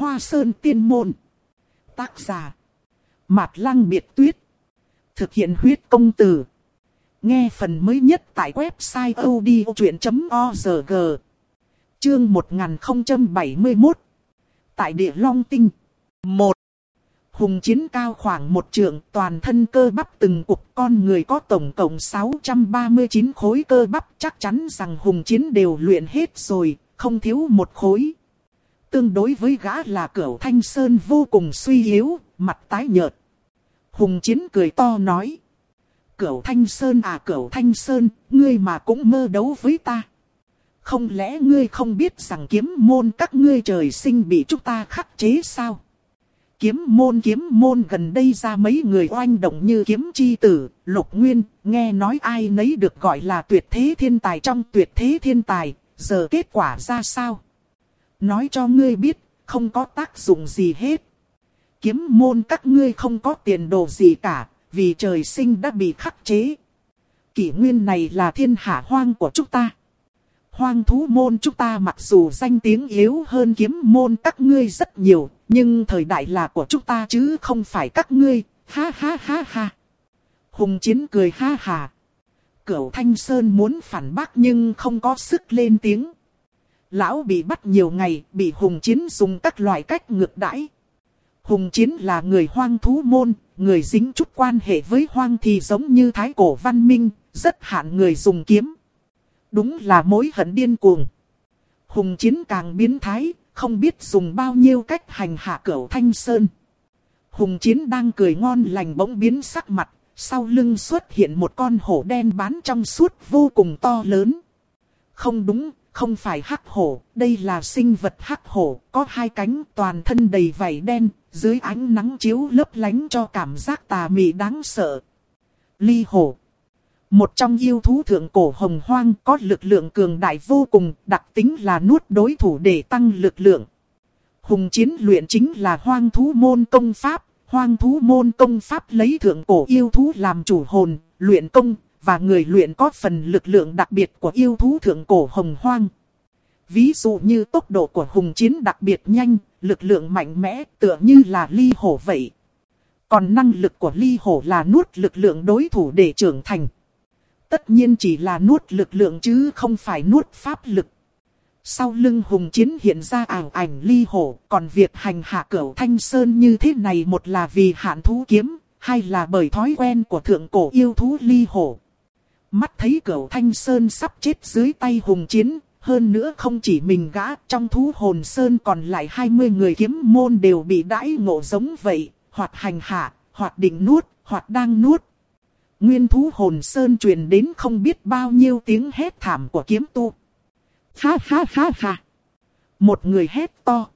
Hoa Sơn Tiên Môn. Tác giả Mạt Lăng Biệt Tuyết. Thực hiện huyết công từ. Nghe phần mới nhất tại website odchuyện.org. Chương 1071. Tại Địa Long Tinh. 1. Hùng Chiến cao khoảng 1 trượng, toàn thân cơ bắp từng cục, con người có tổng cộng 639 khối cơ bắp, chắc chắn rằng Hùng Chiến đều luyện hết rồi, không thiếu một khối. Tương đối với gã là Cửu Thanh Sơn vô cùng suy yếu, mặt tái nhợt. Hùng Chiến cười to nói: Cửu Thanh Sơn à, Cửu Thanh Sơn, ngươi mà cũng mơ đấu với ta. Không lẽ ngươi không biết rằng kiếm môn các ngươi trời sinh bị chúng ta khắc chế sao? Kiếm môn gần đây ra mấy người oanh động như Kiếm Chi Tử, Lục Nguyên, nghe nói ai nấy được gọi là tuyệt thế thiên tài trong tuyệt thế thiên tài, giờ kết quả ra sao? Nói cho ngươi biết, không có tác dụng gì hết. Kiếm môn các ngươi không có tiền đồ gì cả, vì trời sinh đã bị khắc chế. Kỷ nguyên này là thiên hạ hoang của chúng ta. Hoang thú môn chúng ta mặc dù danh tiếng yếu hơn kiếm môn các ngươi rất nhiều, nhưng thời đại là của chúng ta chứ không phải các ngươi, ha ha ha ha. Hùng Chiến cười ha ha. Cửu Thanh Sơn muốn phản bác nhưng không có sức lên tiếng. Lão bị bắt nhiều ngày, bị Hùng Chiến dùng các loại cách ngược đãi. Hùng Chiến là người hoang thú môn, người dính chút quan hệ với hoang thì giống như thái cổ văn minh, rất hạn người dùng kiếm. Đúng là mối hận điên cuồng. Hùng Chiến càng biến thái, không biết dùng bao nhiêu cách hành hạ Cửu Thanh Sơn. Hùng Chiến đang cười ngon lành bỗng biến sắc mặt, sau lưng xuất hiện một con hổ đen bán trong suốt vô cùng to lớn. Không đúng, không phải hắc hổ, đây là sinh vật hắc hổ, có 2 cánh, toàn thân đầy vảy đen, dưới ánh nắng chiếu lấp lánh cho cảm giác tà mị đáng sợ. Ly hổ, một trong yêu thú thượng cổ hồng hoang, có lực lượng cường đại vô cùng, đặc tính là nuốt đối thủ để tăng lực lượng. Hùng Chiến luyện chính là hoang thú môn công pháp, hoang thú môn công pháp lấy thượng cổ yêu thú làm chủ hồn, luyện công, và người luyện có phần lực lượng đặc biệt của yêu thú thượng cổ hồng hoang. Ví dụ như tốc độ của Hùng Chiến đặc biệt nhanh, lực lượng mạnh mẽ tựa như là ly hổ vậy. Còn năng lực của ly hổ là nuốt lực lượng đối thủ để trưởng thành. Tất nhiên chỉ là nuốt lực lượng chứ không phải nuốt pháp lực. Sau lưng Hùng Chiến hiện ra ảo ảnh ly hổ, còn việc hành hạ Cửu Thanh Sơn như thế này, một là vì hạn thú kiếm, hai là bởi thói quen của thượng cổ yêu thú ly hổ. Mắt thấy Cửu Thanh Sơn sắp chết dưới tay Hùng Chiến, hơn nữa không chỉ mình gã, trong thú hồn sơn còn lại 20 người kiếm môn đều bị đãi ngộ giống vậy, hoặc hành hạ, hoặc định nuốt, hoặc đang nuốt. Nguyên thú hồn sơn truyền đến không biết bao nhiêu tiếng hét thảm của kiếm tu. Ha ha ha ha. Một người hét to: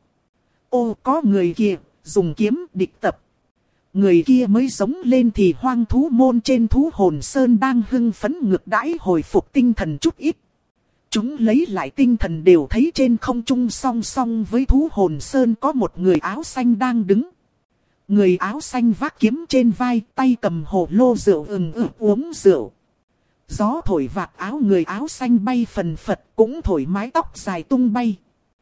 ô, có người kia, dùng kiếm địch tập. Người kia mới giống lên thì hoang thú môn trên thú hồn sơn đang hưng phấn ngược đãi hồi phục tinh thần chút ít. Chúng lấy lại tinh thần đều thấy trên không trung song song với thú hồn sơn có một người áo xanh đang đứng. Người áo xanh vác kiếm trên vai, tay cầm hồ lô rượu uống rượu. Gió thổi vạt áo người áo xanh bay phần phật, cũng thổi mái tóc dài tung bay.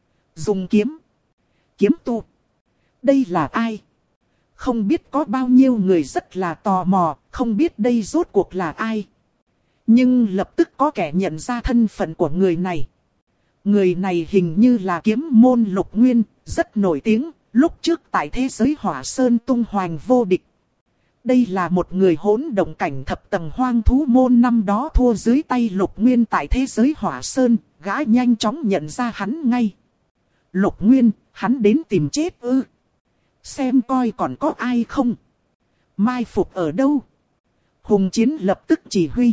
Dùng kiếm. Kiếm tu. Đây là ai? Không biết có bao nhiêu người rất là tò mò, không biết đây rốt cuộc là ai. Nhưng lập tức có kẻ nhận ra thân phận của người này. Người này hình như là kiếm môn Lục Nguyên, rất nổi tiếng, lúc trước tại thế giới Hỏa Sơn tung hoành vô địch. Đây là một người hỗn động cảnh thập tầng hoang thú môn năm đó thua dưới tay Lục Nguyên tại thế giới Hỏa Sơn, gã nhanh chóng nhận ra hắn ngay. Lục Nguyên, hắn đến tìm chết ư? Xem coi còn có ai không? Mai phục ở đâu? Hùng Chiến lập tức chỉ huy.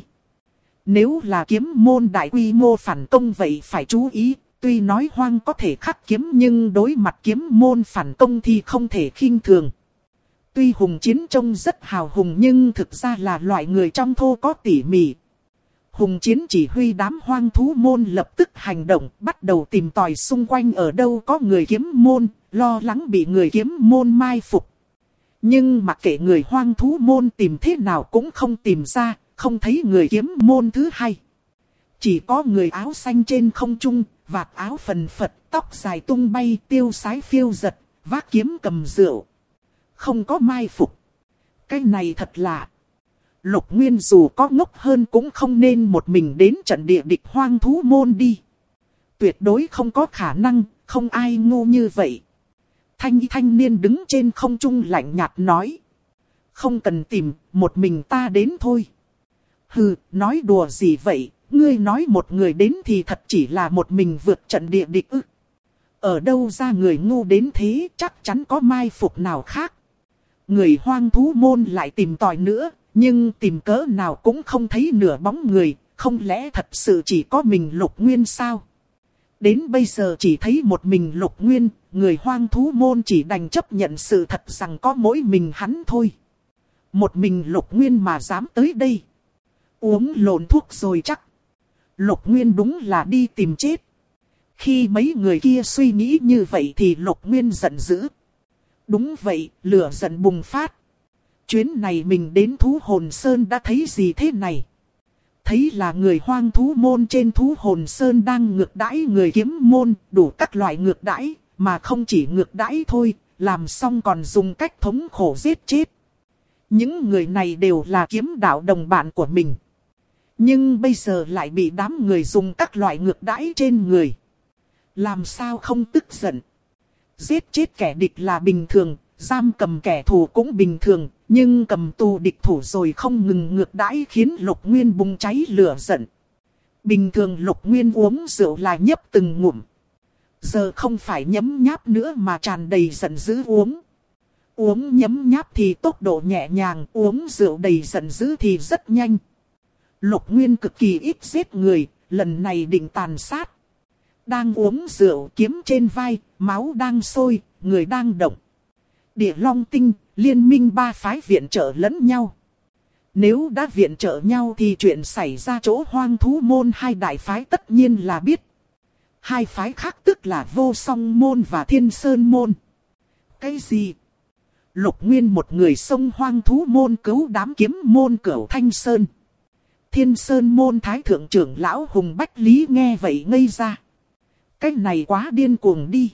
Nếu là kiếm môn đại quy mô phản công vậy phải chú ý. Tuy nói hoang có thể khắc kiếm nhưng đối mặt kiếm môn phản công thì không thể khinh thường. Tuy Hùng Chiến trông rất hào hùng nhưng thực ra là loại người trong thô có tỉ mỉ. Hùng Chiến chỉ huy đám hoang thú môn lập tức hành động, bắt đầu tìm tòi xung quanh ở đâu có người kiếm môn, lo lắng bị người kiếm môn mai phục. Nhưng mặc kệ người hoang thú môn tìm thế nào cũng không tìm ra, không thấy người kiếm môn thứ hai. Chỉ có người áo xanh trên không trung, vạt áo phần phật, tóc dài tung bay tiêu sái phiêu giật, vác kiếm cầm rượu. Không có mai phục. Cái này thật lạ. Lục Nguyên dù có ngốc hơn cũng không nên một mình đến trận địa địch hoang thú môn đi. Tuyệt đối không có khả năng, không ai ngu như vậy. Thanh niên đứng trên không trung lạnh nhạt nói. Không cần tìm, một mình ta đến thôi. Hừ, nói đùa gì vậy, ngươi nói một người đến thì thật chỉ là một mình vượt trận địa địch ư. Ở đâu ra người ngu đến thế, chắc chắn có mai phục nào khác. Người hoang thú môn lại tìm tòi nữa, nhưng tìm cỡ nào cũng không thấy nửa bóng người, không lẽ thật sự chỉ có mình Lục Nguyên sao? Đến bây giờ chỉ thấy một mình Lục Nguyên, người hoang thú môn chỉ đành chấp nhận sự thật rằng có mỗi mình hắn thôi. Một mình Lục Nguyên mà dám tới đây. Uống lộn thuốc rồi chắc. Lục Nguyên đúng là đi tìm chết. Khi mấy người kia suy nghĩ như vậy thì Lục Nguyên giận dữ. Đúng vậy, lửa giận bùng phát. Chuyến này mình đến Thú Hồn Sơn đã thấy gì thế này? Thấy là người hoang thú môn trên Thú Hồn Sơn đang ngược đãi người kiếm môn, đủ các loại ngược đãi, mà không chỉ ngược đãi thôi, làm xong còn dùng cách thống khổ giết chết. Những người này đều là kiếm đạo đồng bạn của mình. Nhưng bây giờ lại bị đám người dùng các loại ngược đãi trên người. Làm sao không tức giận? Giết chết kẻ địch là bình thường, giam cầm kẻ thù cũng bình thường, nhưng cầm tù địch thủ rồi không ngừng ngược đãi khiến Lục Nguyên bùng cháy lửa giận. Bình thường Lục Nguyên uống rượu là nhấp từng ngụm. Giờ không phải nhấm nháp nữa mà tràn đầy giận dữ uống. Uống nhấm nháp thì tốc độ nhẹ nhàng, uống rượu đầy giận dữ thì rất nhanh. Lục Nguyên cực kỳ ít giết người, lần này định tàn sát. Đang uống rượu, kiếm trên vai, máu đang sôi, người đang động. Địa Long Tinh, liên minh ba phái viện trợ lẫn nhau. Nếu đã viện trợ nhau thì chuyện xảy ra chỗ hoang thú môn hai đại phái tất nhiên là biết. Hai phái khác tức là Vô Song môn và Thiên Sơn môn. Cái gì? Lục Nguyên một người xông hoang thú môn cứu đám kiếm môn Cửu Thanh Sơn. Thiên Sơn môn thái thượng trưởng lão Hùng Bách Lý nghe vậy ngây ra. Cái này quá điên cuồng đi.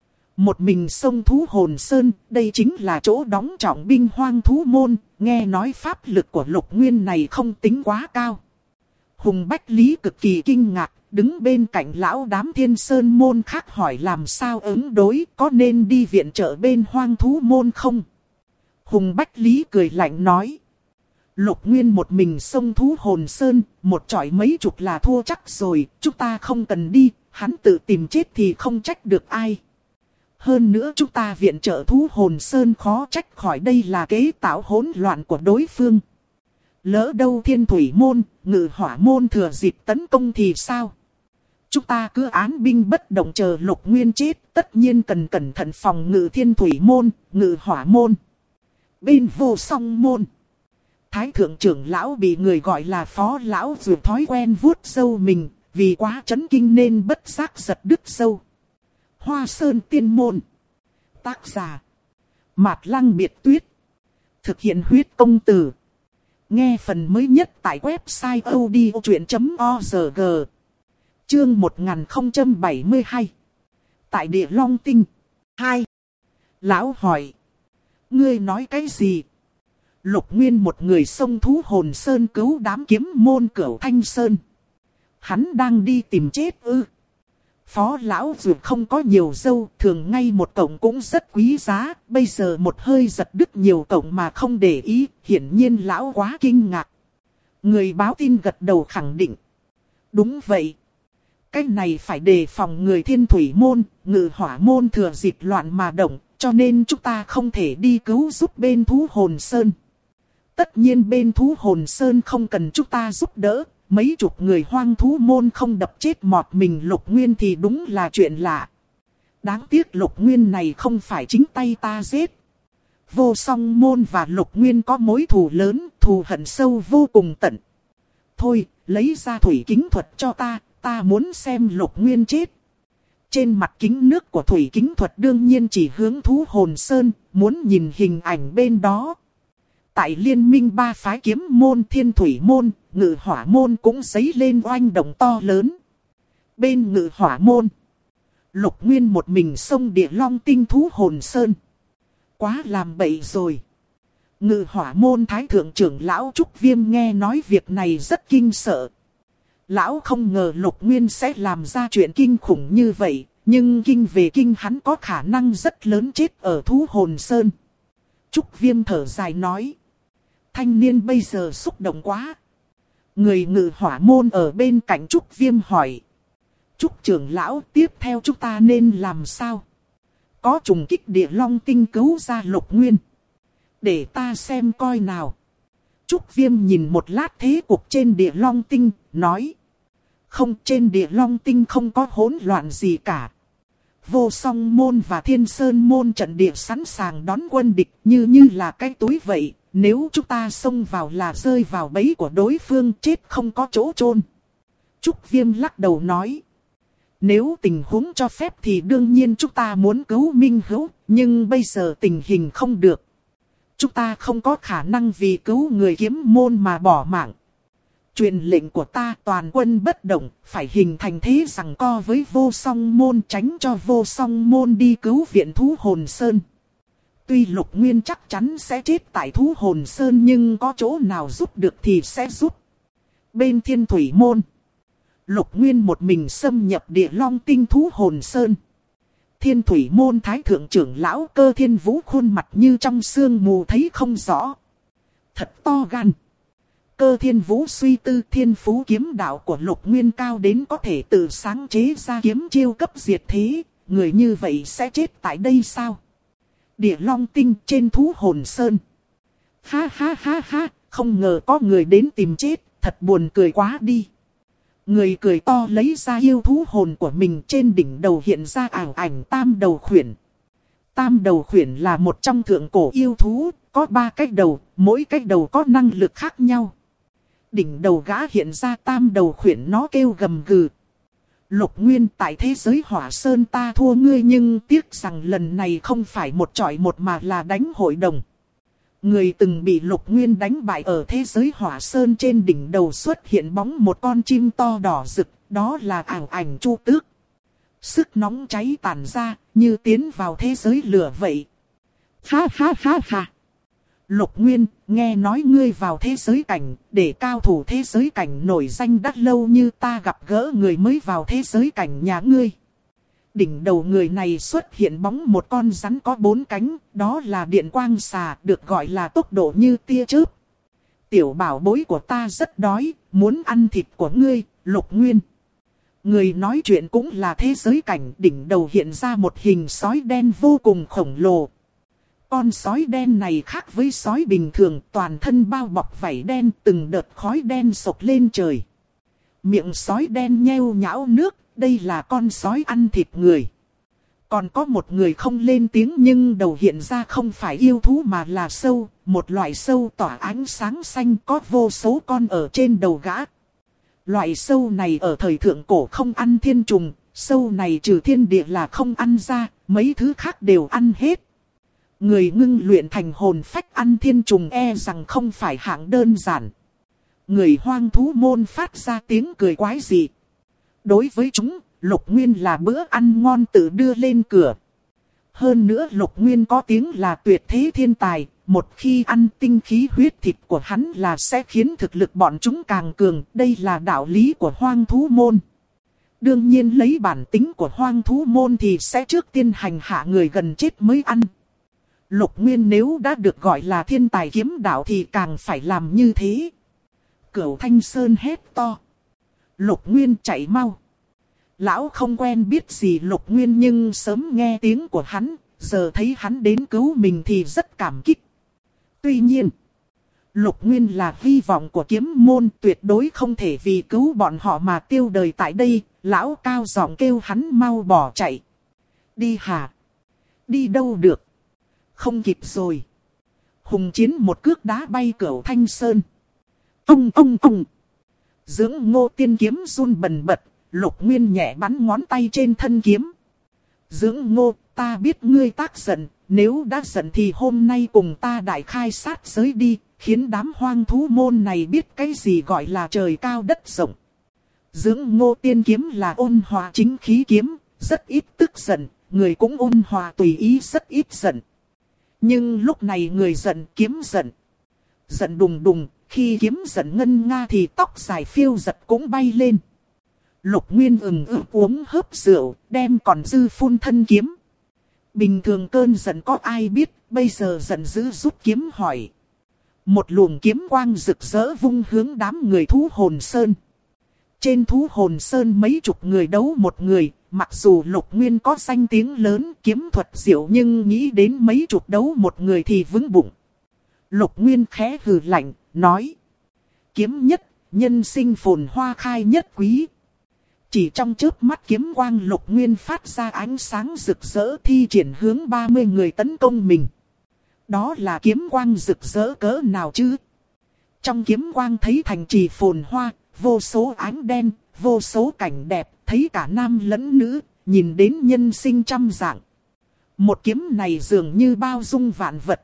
Một mình xông Thú Hồn Sơn, đây chính là chỗ đóng trọng binh hoang thú môn, nghe nói pháp lực của Lục Nguyên này không tính quá cao. Hùng Bách Lý cực kỳ kinh ngạc, đứng bên cạnh lão đám Thiên Sơn môn khác hỏi làm sao ứng đối, có nên đi viện trợ bên hoang thú môn không? Hùng Bách Lý cười lạnh nói. Lục Nguyên một mình xông Thú Hồn Sơn, một chọi mấy chục là thua chắc rồi, chúng ta không cần đi, hắn tự tìm chết thì không trách được ai. Hơn nữa chúng ta viện trợ Thú Hồn Sơn khó trách khỏi đây là kế tạo hỗn loạn của đối phương. Lỡ đâu Thiên Thủy môn, Ngự Hỏa môn thừa dịp tấn công thì sao? Chúng ta cứ án binh bất động chờ Lục Nguyên chết, tất nhiên cần cẩn thận phòng ngự Thiên Thủy môn, Ngự Hỏa môn. Bên Vô Song môn, Thái thượng trưởng lão bị người gọi là phó lão dù thói quen vuốt râu mình, vì quá chấn kinh nên bất giác giật đứt râu. Hoa Sơn Tiên môn. Tác giả Mạt Lăng Biệt Tuyết. Thực hiện huyết công từ. Nghe phần mới nhất tại website odchuyện.org. Chương 1072. Tại Địa Long Tinh. 2. Lão hỏi. Ngươi nói cái gì? Lục Nguyên một người xông Thú Hồn Sơn cứu đám kiếm môn Cửu Thanh Sơn. Hắn đang đi tìm chết ư? Phó lão dù không có nhiều dâu, thường ngay một cổng cũng rất quý giá, bây giờ một hơi giật đứt nhiều cổng mà không để ý, hiển nhiên lão quá kinh ngạc. Người báo tin gật đầu khẳng định. Đúng vậy. Cái này phải đề phòng người Thiên Thủy môn, Ngự Hỏa môn thừa dịp loạn mà động, cho nên chúng ta không thể đi cứu giúp bên Thú Hồn Sơn. Tất nhiên bên Thú Hồn Sơn không cần chúng ta giúp đỡ. Mấy chục người hoang thú môn không đập chết mọt mình Lục Nguyên thì đúng là chuyện lạ. Đáng tiếc Lục Nguyên này không phải chính tay ta giết. Vô Song môn và Lục Nguyên có mối thù lớn, thù hận sâu vô cùng tận. Thôi, lấy ra thủy kính thuật cho ta muốn xem Lục Nguyên chết. Trên mặt kính nước của thủy kính thuật đương nhiên chỉ hướng Thú Hồn Sơn, muốn nhìn hình ảnh bên đó. Tại liên minh ba phái kiếm môn Thiên Thủy môn, Ngự Hỏa môn cũng dấy lên oanh động to lớn. Bên Ngự Hỏa môn, Lục Nguyên một mình xông Địa Long Tinh thú hồn sơn. Quá làm bậy rồi. Ngự hỏa môn thái thượng trưởng lão Trúc Viêm nghe nói việc này rất kinh sợ. Lão không ngờ Lục Nguyên sẽ làm ra chuyện kinh khủng như vậy. Nhưng kinh về kinh hắn có khả năng rất lớn chết ở thú hồn sơn. Trúc Viêm thở dài nói. Thanh niên bây giờ xúc động quá. Người ngự hỏa môn ở bên cạnh Trúc Viêm hỏi. Trúc trưởng lão, tiếp theo chúng ta nên làm sao? Có trùng kích Địa Long Tinh cứu ra Lục Nguyên. Để ta xem coi nào. Trúc Viêm nhìn một lát thế cục trên Địa Long Tinh, nói. Không, trên Địa Long Tinh không có hỗn loạn gì cả. Vô Song môn và Thiên Sơn môn trận địa sẵn sàng đón quân địch như là cái túi vậy. Nếu chúng ta xông vào là rơi vào bẫy của đối phương, chết không có chỗ chôn. Trúc Viêm lắc đầu nói. Nếu tình huống cho phép thì đương nhiên chúng ta muốn cứu Minh Hữu, nhưng bây giờ tình hình không được. Chúng ta không có khả năng vì cứu người kiếm môn mà bỏ mạng. Truyền lệnh của ta, toàn quân bất động, phải hình thành thế giằng co với Vô Song môn, tránh cho Vô Song môn đi cứu viện thú hồn sơn. Tuy Lục Nguyên chắc chắn sẽ chết tại thú hồn sơn, nhưng có chỗ nào giúp được thì sẽ giúp. Bên Thiên Thủy môn, Lục Nguyên một mình xâm nhập Địa Long Tinh thú hồn sơn. Thiên Thủy môn thái thượng trưởng lão Cơ Thiên Vũ khuôn mặt như trong sương mù thấy không rõ. Thật to gan. Cơ Thiên Vũ suy tư thiên phú kiếm đạo của Lục Nguyên cao đến có thể tự sáng chế ra kiếm chiêu cấp diệt thế. Người như vậy sẽ chết tại đây sao? Địa Long Tinh trên thú hồn sơn. Ha ha ha ha, không ngờ có người đến tìm chết, thật buồn cười quá đi. Người cười to lấy ra yêu thú hồn của mình, trên đỉnh đầu hiện ra ảo ảnh Tam Đầu Khuyển. Tam Đầu Khuyển là một trong thượng cổ yêu thú, có 3 cái đầu, mỗi cái đầu có năng lực khác nhau. Đỉnh đầu gã hiện ra Tam Đầu Khuyển, nó kêu gầm gừ. Lục Nguyên, tại thế giới Hỏa Sơn ta thua ngươi, nhưng tiếc rằng lần này không phải một chọi một mà là đánh hội đồng. Người từng bị Lục Nguyên đánh bại ở thế giới Hỏa Sơn, trên đỉnh đầu xuất hiện bóng một con chim to đỏ rực, đó là ảo ảnh Chu Tước. Sức nóng cháy tản ra, như tiến vào thế giới lửa vậy. Ha ha ha ha. Lục Nguyên, nghe nói ngươi vào thế giới cảnh, để cao thủ thế giới cảnh nổi danh đắt lâu như ta gặp gỡ người mới vào thế giới cảnh nhà ngươi. Đỉnh đầu người này xuất hiện bóng một con rắn có 4 cánh, đó là điện quang xà, được gọi là tốc độ như tia chớp. Tiểu bảo bối của ta rất đói, muốn ăn thịt của ngươi, Lục Nguyên. Người nói chuyện cũng là thế giới cảnh, đỉnh đầu hiện ra một hình sói đen vô cùng khổng lồ. Con sói đen này khác với sói bình thường, toàn thân bao bọc vảy đen, từng đợt khói đen sộc lên trời. Miệng sói đen nheo nhão nước, đây là con sói ăn thịt người. Còn có một người không lên tiếng nhưng đầu hiện ra không phải yêu thú mà là sâu, một loại sâu tỏa ánh sáng xanh, có vô số con ở trên đầu gã. Loại sâu này ở thời thượng cổ không ăn thiên trùng, sâu này trừ thiên địa là không ăn ra, mấy thứ khác đều ăn hết. Người ngưng luyện thành hồn phách ăn thiên trùng e rằng không phải hạng đơn giản. Người hoang thú môn phát ra tiếng cười quái dị. Đối với chúng, Lục Nguyên là bữa ăn ngon tự đưa lên cửa. Hơn nữa Lục Nguyên có tiếng là tuyệt thế thiên tài, một khi ăn tinh khí huyết thịt của hắn là sẽ khiến thực lực bọn chúng càng cường, đây là đạo lý của hoang thú môn. Đương nhiên lấy bản tính của hoang thú môn thì sẽ trước tiên hành hạ người gần chết mới ăn. Lục Nguyên nếu đã được gọi là thiên tài kiếm đạo thì càng phải làm như thế. Cửu Thanh Sơn hét to. Lục Nguyên chạy mau. Lão không quen biết gì Lục Nguyên nhưng sớm nghe tiếng của hắn, giờ thấy hắn đến cứu mình thì rất cảm kích. Tuy nhiên, Lục Nguyên là hy vọng của kiếm môn, tuyệt đối không thể vì cứu bọn họ mà tiêu đời tại đây. Lão cao giọng kêu hắn mau bỏ chạy. Đi hả? Đi đâu được? Không kịp rồi. Hùng Chiến một cước đá bay Cửu Thanh Sơn. Ông. Dưỡng Ngô tiên kiếm run bần bật, Lục Nguyên nhẹ bắn ngón tay trên thân kiếm. Dưỡng Ngô, ta biết ngươi tác giận, nếu đã giận thì hôm nay cùng ta đại khai sát giới đi, khiến đám hoang thú môn này biết cái gì gọi là trời cao đất rộng. Dưỡng Ngô tiên kiếm là ôn hòa chính khí kiếm, rất ít tức giận, người cũng ôn hòa tùy ý rất ít giận. Nhưng lúc này người giận kiếm giận. Giận đùng đùng, khi kiếm giận ngân nga thì tóc dài phiêu giật cũng bay lên. Lục Nguyên uống hớp rượu, đem còn dư phun thân kiếm. Bình thường cơn giận có ai biết, bây giờ giận dữ rút kiếm hỏi. Một luồng kiếm quang rực rỡ vung hướng đám người thú hồn sơn. Trên thú hồn sơn mấy chục người đấu một người, mặc dù Lục Nguyên có danh tiếng lớn kiếm thuật diệu nhưng nghĩ đến mấy chục đấu một người thì vững bụng. Lục Nguyên khẽ hừ lạnh, nói. Kiếm nhất, nhân sinh phồn hoa khai nhất quý. Chỉ trong chớp mắt kiếm quang Lục Nguyên phát ra ánh sáng rực rỡ thi triển hướng 30 người tấn công mình. Đó là kiếm quang rực rỡ cỡ nào chứ? Trong kiếm quang thấy thành trì phồn hoa, vô số ánh đen, vô số cảnh đẹp, thấy cả nam lẫn nữ, nhìn đến nhân sinh trăm dạng. Một kiếm này dường như bao dung vạn vật.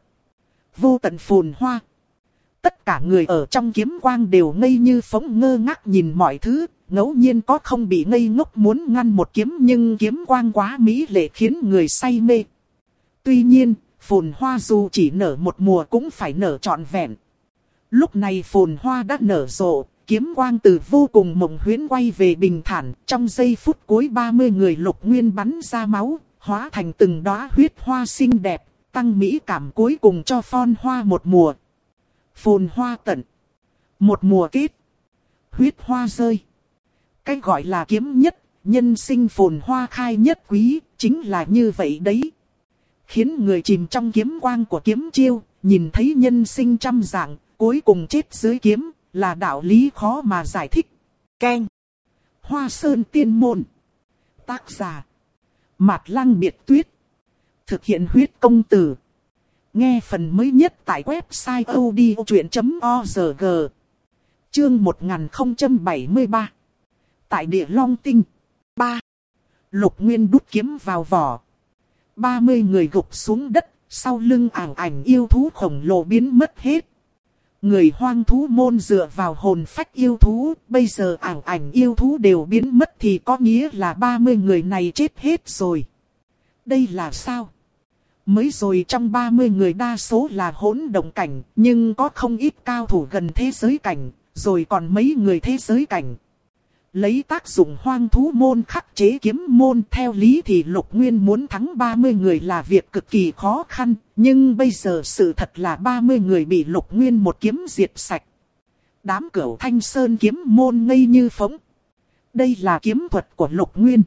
Vô tận phồn hoa. Tất cả người ở trong kiếm quang đều ngây như phóng ngơ ngác nhìn mọi thứ, ngẫu nhiên có không bị ngây ngốc muốn ngăn một kiếm nhưng kiếm quang quá mỹ lệ khiến người say mê. Tuy nhiên, phồn hoa dù chỉ nở một mùa cũng phải nở trọn vẹn. Lúc này phồn hoa đã nở rộ, kiếm quang từ vô cùng mộng huyễn quay về bình thản. Trong giây phút cuối 30 người Lục Nguyên bắn ra máu, hóa thành từng đóa huyết hoa xinh đẹp, tăng mỹ cảm cuối cùng cho phon hoa một mùa. Phồn hoa tận, một mùa kết, huyết hoa rơi. Cái gọi là kiếm nhất, nhân sinh phồn hoa khai nhất quý, chính là như vậy đấy. Khiến người chìm trong kiếm quang của kiếm chiêu, nhìn thấy nhân sinh trăm dạng, cuối cùng chết dưới kiếm, là đạo lý khó mà giải thích. Keng. Hoa Sơn Tiên Môn. Tác giả. Mạt Lăng Biệt Tuyết. Thực hiện huyết công từ. Nghe phần mới nhất tại website odchuyện.org. Chương 1073. Tại Địa Long Tinh. 3. Lục Nguyên đút kiếm vào vỏ. 30 người gục xuống đất, sau lưng ảo ảnh yêu thú khổng lồ biến mất hết. Người hoang thú môn dựa vào hồn phách yêu thú, bây giờ ảo ảnh yêu thú đều biến mất thì có nghĩa là 30 người này chết hết rồi. Đây là sao? Mới rồi trong 30 người đa số là hỗn động cảnh, nhưng có không ít cao thủ gần thế giới cảnh, rồi còn mấy người thế giới cảnh. Lấy tác dụng hoang thú môn khắc chế kiếm môn, theo lý thì Lục Nguyên muốn thắng 30 người là việc cực kỳ khó khăn, nhưng bây giờ sự thật là 30 người bị Lục Nguyên một kiếm diệt sạch. Đám Cửu Thanh Sơn kiếm môn ngây như phỗng. Đây là kiếm thuật của Lục Nguyên,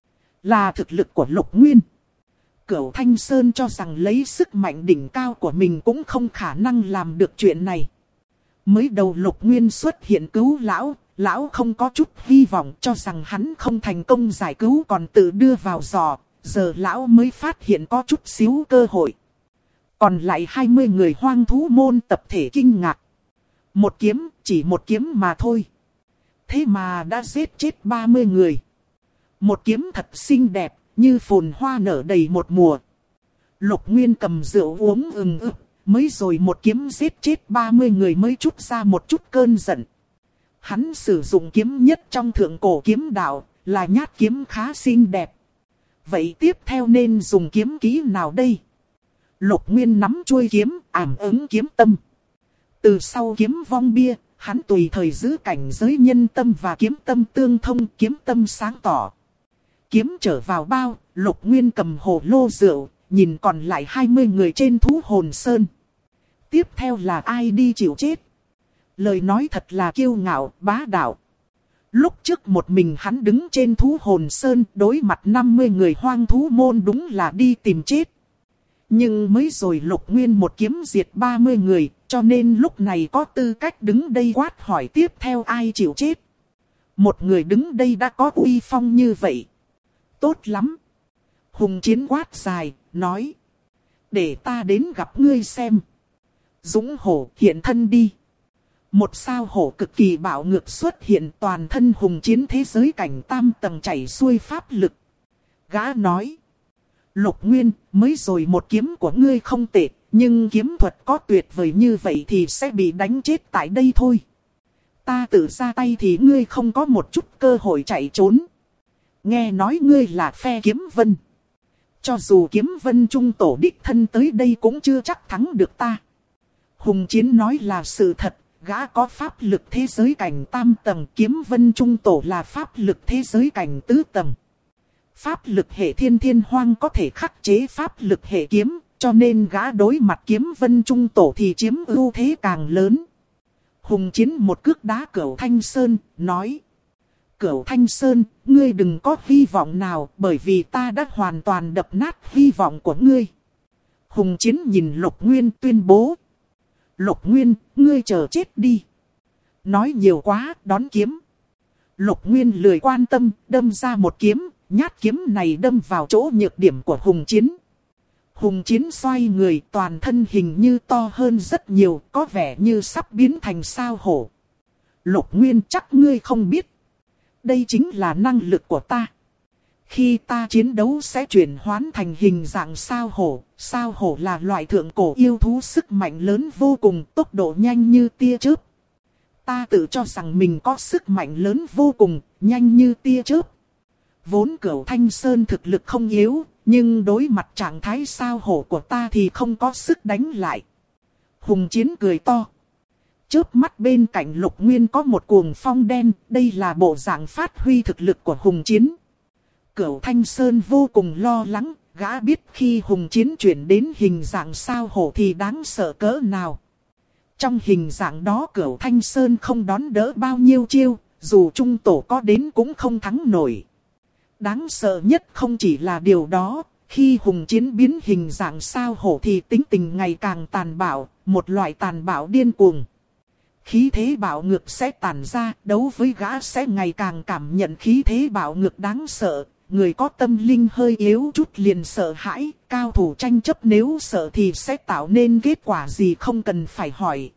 là thực lực của Lục Nguyên. Cửu Thanh Sơn cho rằng lấy sức mạnh đỉnh cao của mình cũng không khả năng làm được chuyện này. Mới đầu Lục Nguyên xuất hiện cứu lão, lão không có chút hy vọng, cho rằng hắn không thành công giải cứu còn tự đưa vào giò. Giờ lão mới phát hiện có chút xíu cơ hội. Còn lại 20 người hoang thú môn tập thể kinh ngạc. Một kiếm, chỉ một kiếm mà thôi. Thế mà đã giết chết 30 người. Một kiếm thật xinh đẹp, như phồn hoa nở đầy một mùa. Lục Nguyên cầm rượu uống ực, mới rồi một kiếm giết chết 30 người mới trút ra một chút cơn giận. Hắn sử dụng kiếm nhất trong thượng cổ kiếm đạo, là nhát kiếm khá xinh đẹp. Vậy tiếp theo nên dùng kiếm kỹ nào đây? Lục Nguyên nắm chuôi kiếm, ảm ứng kiếm tâm. Từ sau kiếm vong bia, hắn tùy thời giữ cảnh giới nhân tâm và kiếm tâm tương thông, kiếm tâm sáng tỏ. Kiếm trở vào bao, Lục Nguyên cầm hồ lô rượu, nhìn còn lại 20 người trên thú hồn sơn. Tiếp theo là ai đi chịu chết? Lời nói thật là kiêu ngạo, bá đạo. Lúc trước một mình hắn đứng trên thú hồn sơn, đối mặt 50 người hoang thú môn đúng là đi tìm chết. Nhưng mới rồi Lục Nguyên một kiếm diệt 30 người, cho nên lúc này có tư cách đứng đây quát hỏi tiếp theo ai chịu chết. Một người đứng đây đã có uy phong như vậy. Tốt lắm. Hùng Chiến quát dài, nói. Để ta đến gặp ngươi xem. Dũng hổ hiện thân đi. Một sao hổ cực kỳ bạo ngược xuất hiện, toàn thân hùng chiến thế giới cảnh tam tầng chảy xuôi pháp lực. Gã nói. Lục Nguyên, mới rồi một kiếm của ngươi không tệ, nhưng kiếm thuật có tuyệt vời như vậy thì sẽ bị đánh chết tại đây thôi. Ta tự ra tay thì ngươi không có một chút cơ hội chạy trốn. Nghe nói ngươi là phe Kiếm Vân. Cho dù Kiếm Vân Trung Tổ đích thân tới đây cũng chưa chắc thắng được ta. Hùng Chiến nói là sự thật, gã có pháp lực thế giới cảnh tam tầng, Kiếm Vân Trung Tổ là pháp lực thế giới cảnh tứ tầng. Pháp lực hệ thiên thiên hoang có thể khắc chế pháp lực hệ kiếm, cho nên gã đối mặt Kiếm Vân Trung Tổ thì chiếm ưu thế càng lớn. Hùng Chiến một cước đá Cửu Thanh Sơn, nói: Cửu Thanh Sơn, ngươi đừng có hy vọng nào, bởi vì ta đã hoàn toàn đập nát hy vọng của ngươi. Hùng Chiến nhìn Lục Nguyên tuyên bố: Lục Nguyên, ngươi chờ chết đi. Nói nhiều quá, đón kiếm. Lục Nguyên lười quan tâm, đâm ra một kiếm, nhát kiếm này đâm vào chỗ nhược điểm của Hùng Chiến. Hùng Chiến xoay người, toàn thân hình như to hơn rất nhiều, có vẻ như sắp biến thành sao hổ. Lục Nguyên, chắc ngươi không biết. Đây chính là năng lực của ta. Khi ta chiến đấu sẽ chuyển hóa thành hình dạng sao hổ. Sao hổ là loại thượng cổ yêu thú sức mạnh lớn vô cùng, tốc độ nhanh như tia chớp. Ta tự cho rằng mình có sức mạnh lớn vô cùng, nhanh như tia chớp. Vốn Cửu Thanh Sơn thực lực không yếu, nhưng đối mặt trạng thái sao hổ của ta thì không có sức đánh lại. Hùng Chiến cười to. Chớp mắt bên cạnh Lục Nguyên có một cuồng phong đen, đây là bộ dạng phát huy thực lực của Hùng Chiến. Cửu Thanh Sơn vô cùng lo lắng, gã biết khi Hùng Chiến chuyển đến hình dạng sao hổ thì đáng sợ cỡ nào. Trong hình dạng đó Cửu Thanh Sơn không đón đỡ bao nhiêu chiêu, dù Trung Tổ có đến cũng không thắng nổi. Đáng sợ nhất không chỉ là điều đó, khi Hùng Chiến biến hình dạng sao hổ thì tính tình ngày càng tàn bạo, một loại tàn bạo điên cuồng. Khí thế bạo ngược sẽ tản ra, đấu với gã sẽ ngày càng cảm nhận khí thế bạo ngược đáng sợ. Người có tâm linh hơi yếu chút liền sợ hãi, cao thủ tranh chấp nếu sợ thì sẽ tạo nên kết quả gì không cần phải hỏi.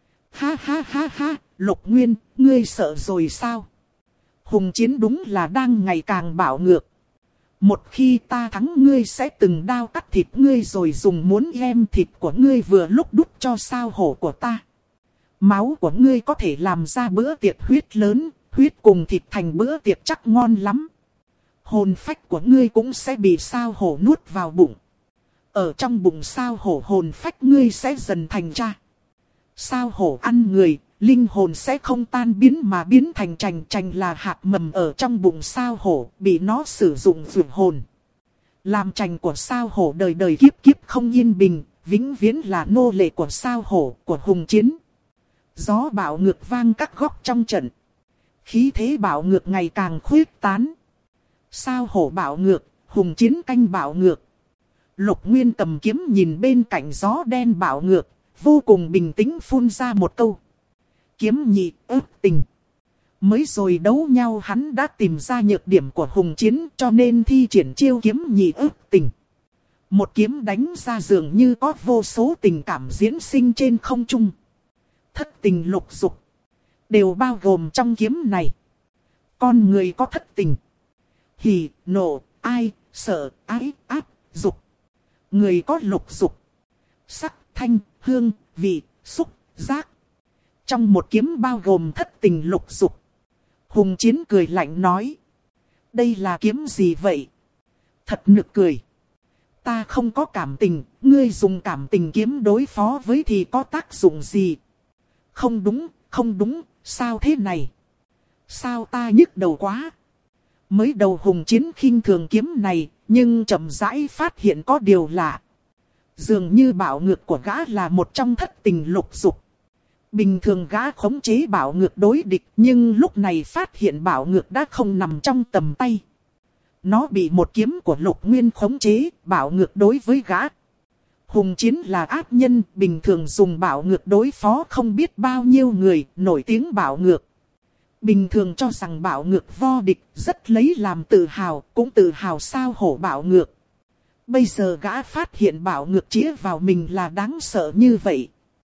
Ha ha ha ha, Lục Nguyên, ngươi sợ rồi sao? Hùng Chiến đúng là đang ngày càng bạo ngược. Một khi ta thắng ngươi sẽ từng đao cắt thịt ngươi rồi dùng muốn em thịt của ngươi vừa lúc đút cho sao hổ của ta. Máu của ngươi có thể làm ra bữa tiệc huyết lớn, huyết cùng thịt thành bữa tiệc chắc ngon lắm. Hồn phách của ngươi cũng sẽ bị sao hổ nuốt vào bụng. Ở trong bụng sao hổ hồn phách ngươi sẽ dần thành cha. Sao hổ ăn người, linh hồn sẽ không tan biến mà biến thành chành chành là hạt mầm ở trong bụng sao hổ, bị nó sử dụng vượt hồn. Làm chành của sao hổ đời đời kiếp kiếp không yên bình, vĩnh viễn là nô lệ của sao hổ, của Hùng Chiến. Gió bạo ngược vang các góc trong trận. Khí thế bạo ngược ngày càng khuyết tán. Sao hổ bạo ngược, Hùng Chiến canh bạo ngược. Lục Nguyên cầm kiếm nhìn bên cạnh gió đen bạo ngược, vô cùng bình tĩnh phun ra một câu. Kiếm nhị ức tình. Mới rồi đấu nhau hắn đã tìm ra nhược điểm của Hùng Chiến cho nên thi triển chiêu kiếm nhị ức tình. Một kiếm đánh ra dường như có vô số tình cảm diễn sinh trên không trung. Thất tình lục dục đều bao gồm trong kiếm này. Con người có thất tình: hỉ, nộ, ai, sợ, ái, áp, dục. Người có lục dục: sắc, thanh, hương, vị, xúc, giác. Trong một kiếm bao gồm thất tình lục dục. Hùng Chiến cười lạnh nói: đây là kiếm gì vậy? Thật nực cười. Ta không có cảm tình, ngươi dùng cảm tình kiếm đối phó với thì có tác dụng gì? Không đúng, không đúng, sao thế này? Sao ta nhức đầu quá? Mới đầu Hùng Chiến khinh thường kiếm này, nhưng chậm rãi phát hiện có điều lạ. Dường như bạo ngược của gã là một trong thất tình lục dục. Bình thường gã khống chế bạo ngược đối địch, nhưng lúc này phát hiện bạo ngược đã không nằm trong tầm tay. Nó bị một kiếm của Lục Nguyên khống chế, bạo ngược đối với gã. Hùng Chiến là ác nhân, bình thường dùng bạo ngược đối phó không biết bao nhiêu người, nổi tiếng bạo ngược. Bình thường cho rằng bạo ngược vô địch, rất lấy làm tự hào, cũng tự hào sao hổ bạo ngược. Bây giờ gã phát hiện bạo ngược chĩa vào mình là đáng sợ như vậy.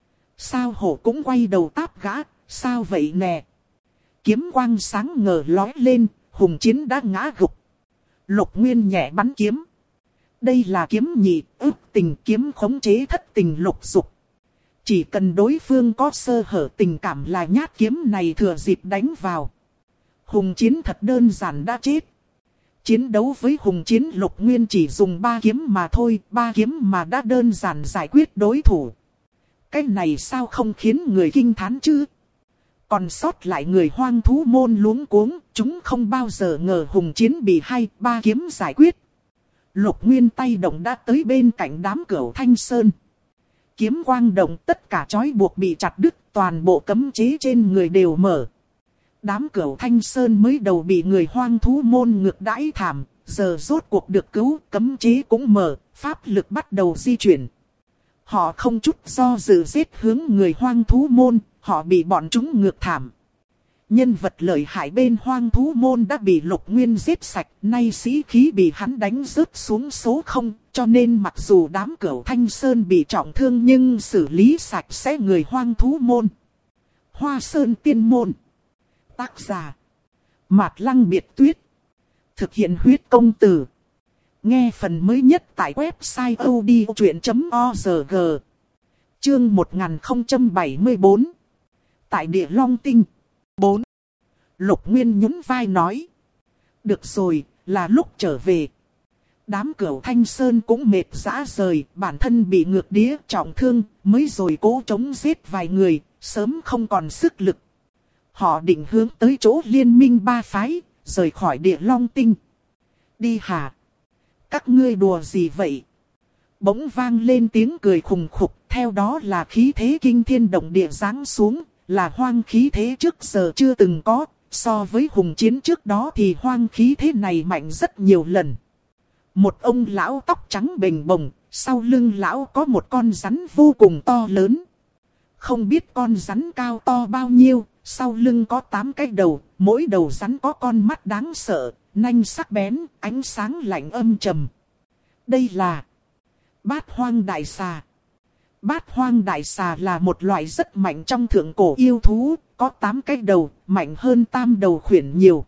Sao hổ cũng quay đầu táp gã, sao vậy nè? Kiếm quang sáng ngời lóe lên, Hùng Chiến đã ngã gục. Lục Nguyên nhẹ bắn kiếm. Đây là kiếm nhị ức tình, kiếm khống chế thất tình lục dục. Chỉ cần đối phương có sơ hở tình cảm là nhát kiếm này thừa dịp đánh vào. Hùng Chiến thật đơn giản đã chết. Chiến đấu với hùng chiến Lục Nguyên chỉ dùng 3 kiếm mà thôi, 3 kiếm mà đã đơn giản giải quyết đối thủ. Cái này sao không khiến người kinh thán chứ? Còn sót lại người Hoang thú môn luống cuống, chúng không bao giờ ngờ hùng chiến bị 2-3 kiếm giải quyết. Lục Nguyên tay động đã tới bên cạnh đám Cửu Thanh Sơn. Kiếm quang động, tất cả trói buộc bị chặt đứt, toàn bộ cấm chế trên người đều mở. Đám Cửu Thanh Sơn mới đầu bị người Hoang thú môn ngược đãi thảm, giờ rốt cuộc được cứu, cấm chế cũng mở, pháp lực bắt đầu di chuyển. Họ không chút do dự giết hướng người Hoang thú môn, họ bị bọn chúng ngược thảm. Nhân vật lợi hại bên Hoang thú môn đã bị Lục Nguyên giết sạch, nay sĩ khí bị hắn đánh rớt xuống số 0, cho nên mặc dù đám Cửu Thanh Sơn bị trọng thương nhưng xử lý sạch sẽ người Hoang thú môn. Hoa Sơn Tiên Môn. Tác giả Mạt Lăng Biệt Tuyết. Thực hiện huyết công từ. Nghe phần mới nhất tại website odchuyện.org. Chương 1074. Tại Địa Long Tinh. 4. Lục Nguyên nhún vai nói. Được rồi, là lúc trở về. Đám Cửu Thanh Sơn cũng mệt rã rời, bản thân bị ngược đĩa trọng thương, mới rồi cố chống giết vài người, sớm không còn sức lực. Họ định hướng tới chỗ liên minh 3 phái, rời khỏi Địa Long Tinh. Đi hả? Các ngươi đùa gì vậy? Bỗng vang lên tiếng cười khùng khục, theo đó là khí thế kinh thiên động địa giáng xuống, là hoang khí thế trước giờ chưa từng có, so với hùng chiến trước đó thì hoang khí thế này mạnh rất nhiều lần. Một ông lão tóc trắng bềnh bồng, sau lưng lão có một con rắn vô cùng to lớn. Không biết con rắn cao to bao nhiêu, sau lưng có 8 cái đầu, mỗi đầu rắn có con mắt đáng sợ, nanh sắc bén, ánh sáng lạnh âm trầm. Đây là Bát Hoang Đại Xà. Bát Hoang Đại Xà là một loại rất mạnh trong thượng cổ yêu thú, có 8 cái đầu, mạnh hơn tam đầu khuyển nhiều.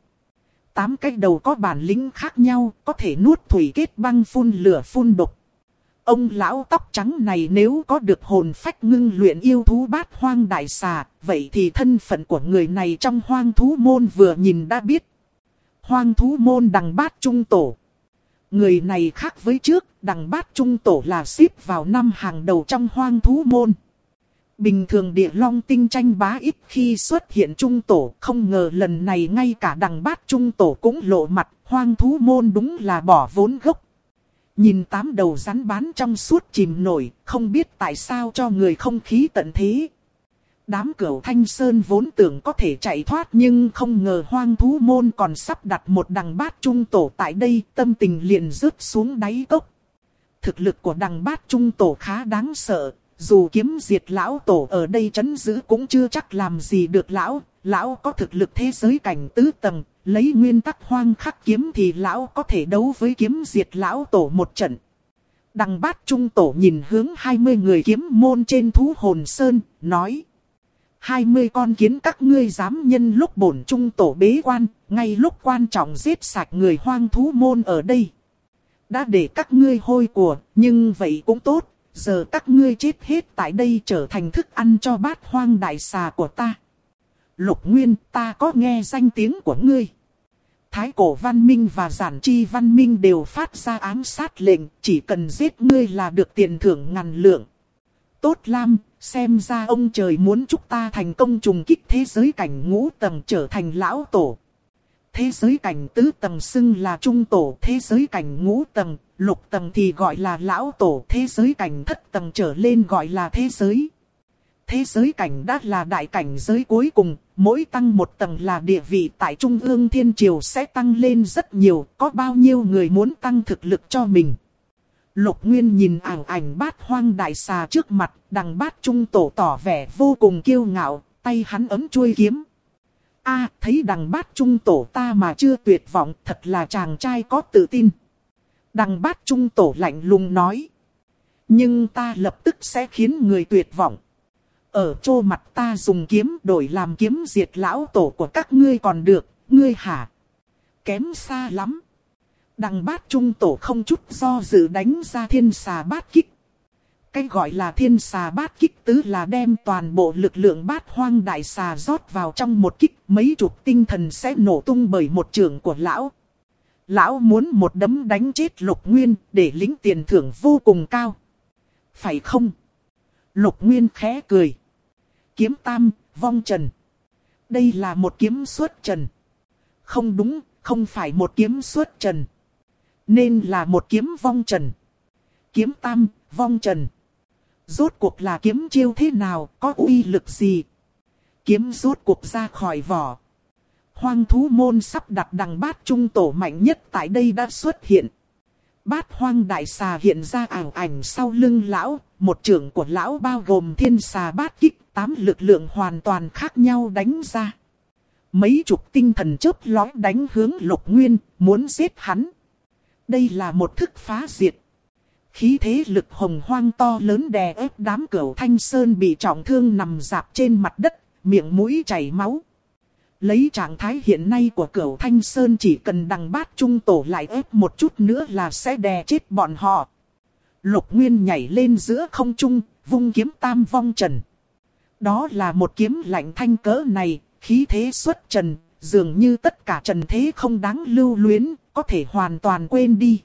8 cái đầu có bản lĩnh khác nhau, có thể nuốt thủy kết băng phun lửa phun độc. Ông lão tóc trắng này nếu có được hồn phách ngưng luyện yêu thú Bát Hoang Đại Xà, vậy thì thân phận của người này trong Hoang thú môn vừa nhìn đã biết. Hoang thú môn Đằng Bát Trung Tổ. Người này khác với trước, Đằng Bát Trung Tổ là xếp vào 5 hàng đầu trong Hoang thú môn. Bình thường Địa Long Tinh tranh bá ít khi xuất hiện Trung Tổ, không ngờ lần này ngay cả Đằng Bát Trung Tổ cũng lộ mặt, Hoang thú môn đúng là bỏ vốn gốc. Nhìn 8 đầu rắn bán trong suốt chìm nổi, không biết tại sao cho người không khí tận thế. Đám Cửu Thanh Sơn vốn tưởng có thể chạy thoát nhưng không ngờ Hoang thú môn còn sắp đặt một Đằng Bát Trung Tổ tại đây, tâm tình liền rớt xuống đáy cốc. Thực lực của Đằng Bát Trung Tổ khá đáng sợ, dù kiếm diệt lão tổ ở đây trấn giữ cũng chưa chắc làm gì được lão có thực lực thế giới cảnh tứ tầng, lấy nguyên tắc hoang khắc kiếm thì lão có thể đấu với kiếm diệt lão tổ một trận. Đằng Bát Trung Tổ nhìn hướng 20 người kiếm môn trên thú hồn sơn, nói. 20 con kiến các ngươi dám nhân lúc bổn Trung Tổ bế quan, ngay lúc quan trọng giết sạch người Hoang thú môn ở đây. Đã để các ngươi hôi của, nhưng vậy cũng tốt, giờ các ngươi chết hết tại đây trở thành thức ăn cho Bát Hoang Đại Xà của ta. Lục Nguyên, ta có nghe danh tiếng của ngươi. Thái Cổ Văn Minh và Giản Chi Văn Minh đều phát ra ám sát lệnh, chỉ cần giết ngươi là được tiền thưởng ngàn lượng. Tốt Lam, xem ra ông trời muốn chúc ta thành công trùng kích thế giới cảnh ngũ tầng trở thành lão tổ. Thế giới cảnh tứ tầng xưng là trung tổ, thế giới cảnh ngũ tầng, lục tầng thì gọi là lão tổ, thế giới cảnh thất tầng trở lên gọi là thế giới. Thế giới cảnh đã là đại cảnh giới cuối cùng, mỗi tăng một tầng là địa vị tại Trung ương Thiên Triều sẽ tăng lên rất nhiều, có bao nhiêu người muốn tăng thực lực cho mình. Lục Nguyên nhìn ảnh Bát Hoang Đại Xà trước mặt, Đằng Bát Trung Tổ tỏ vẻ vô cùng kiêu ngạo, tay hắn ấm chuôi kiếm. Thấy Đằng Bát Trung Tổ ta mà chưa tuyệt vọng, thật là chàng trai có tự tin. Đằng Bát Trung Tổ lạnh lùng nói. Nhưng ta lập tức sẽ khiến người tuyệt vọng. Ở chỗ mặt ta dùng kiếm đổi làm kiếm diệt lão tổ của các ngươi còn được, ngươi hả? Kém xa lắm. Đằng Bát Trung Tổ không chút do dự đánh ra Thiên Xà Bát Kích. Cái gọi là Thiên Xà Bát Kích tứ là đem toàn bộ lực lượng Bát Hoang Đại Xà rót vào trong một kích, mấy chục tinh thần sẽ nổ tung bởi một chưởng của lão. Lão muốn một đấm đánh chết Lục Nguyên để lĩnh tiền thưởng vô cùng cao. Phải không? Lục Nguyên khẽ cười. Kiếm tam, vong trần. Đây là một kiếm xuất trần. Không đúng, không phải một kiếm xuất trần. Nên là một kiếm vong trần. Kiếm tam, vong trần. Rốt cuộc là kiếm chiêu thế nào, có uy lực gì? Kiếm rốt cuộc ra khỏi vỏ. Hoang thú môn sắp đặt đằng bát trung tổ mạnh nhất tại đây đã xuất hiện. Bát hoang đại xà hiện ra ảo ảnh sau lưng lão. Một trưởng của lão bao gồm thiên xà bát kích, 8 lực lượng hoàn toàn khác nhau đánh ra. Mấy chục tinh thần chớp lói đánh hướng Lục Nguyên, muốn giết hắn. Đây là một thức phá diệt. Khí thế lực hồng hoang to lớn đè ép đám Cửu Thanh Sơn bị trọng thương nằm rạp trên mặt đất, miệng mũi chảy máu. Lấy trạng thái hiện nay của Cửu Thanh Sơn chỉ cần đằng bát trung tổ lại ép một chút nữa là sẽ đè chết bọn họ. Lục Nguyên nhảy lên giữa không trung, vung kiếm tam vong trần. Đó là một kiếm lạnh thanh cỡ này, khí thế xuất trần, dường như tất cả trần thế không đáng lưu luyến, có thể hoàn toàn quên đi.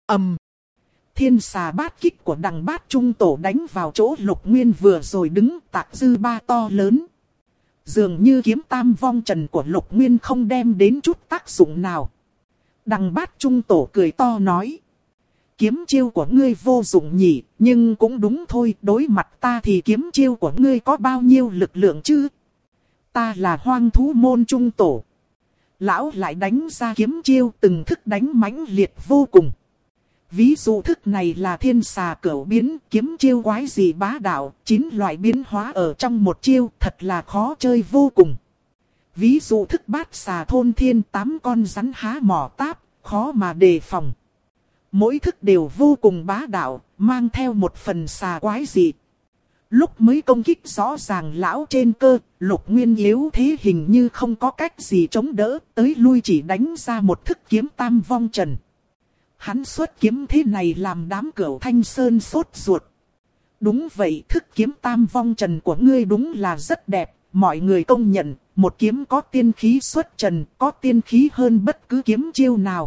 Thiên xà bát kích của đằng bát trung tổ đánh vào chỗ Lục Nguyên vừa rồi đứng, tạc dư ba to lớn. Dường như kiếm tam vong trần của Lục Nguyên không đem đến chút tác dụng nào. Đằng bát trung tổ cười to nói. Kiếm chiêu của ngươi vô dụng nhỉ, nhưng cũng đúng thôi, đối mặt ta thì kiếm chiêu của ngươi có bao nhiêu lực lượng chứ? Ta là hoang thú môn trung tổ. Lão lại đánh ra kiếm chiêu, từng thức đánh mãnh liệt vô cùng. Ví dụ thức này là thiên xà cửu biến, kiếm chiêu quái gì bá đạo, 9 loại biến hóa ở trong một chiêu, thật là khó chơi vô cùng. Ví dụ thức bát xà thôn thiên, 8 con rắn há mỏ táp, khó mà đề phòng. Mỗi thức đều vô cùng bá đạo, mang theo một phần xà quái dị. Lúc mới công kích rõ ràng lão trên cơ, Lục Nguyên yếu thế hình như không có cách gì chống đỡ, tới lui chỉ đánh ra một thức kiếm tam vong trần. Hắn xuất kiếm thế này làm đám Cửu Thanh Sơn sốt ruột. Đúng vậy, thức kiếm tam vong trần của ngươi đúng là rất đẹp, mọi người công nhận, một kiếm có tiên khí xuất trần, có tiên khí hơn bất cứ kiếm chiêu nào.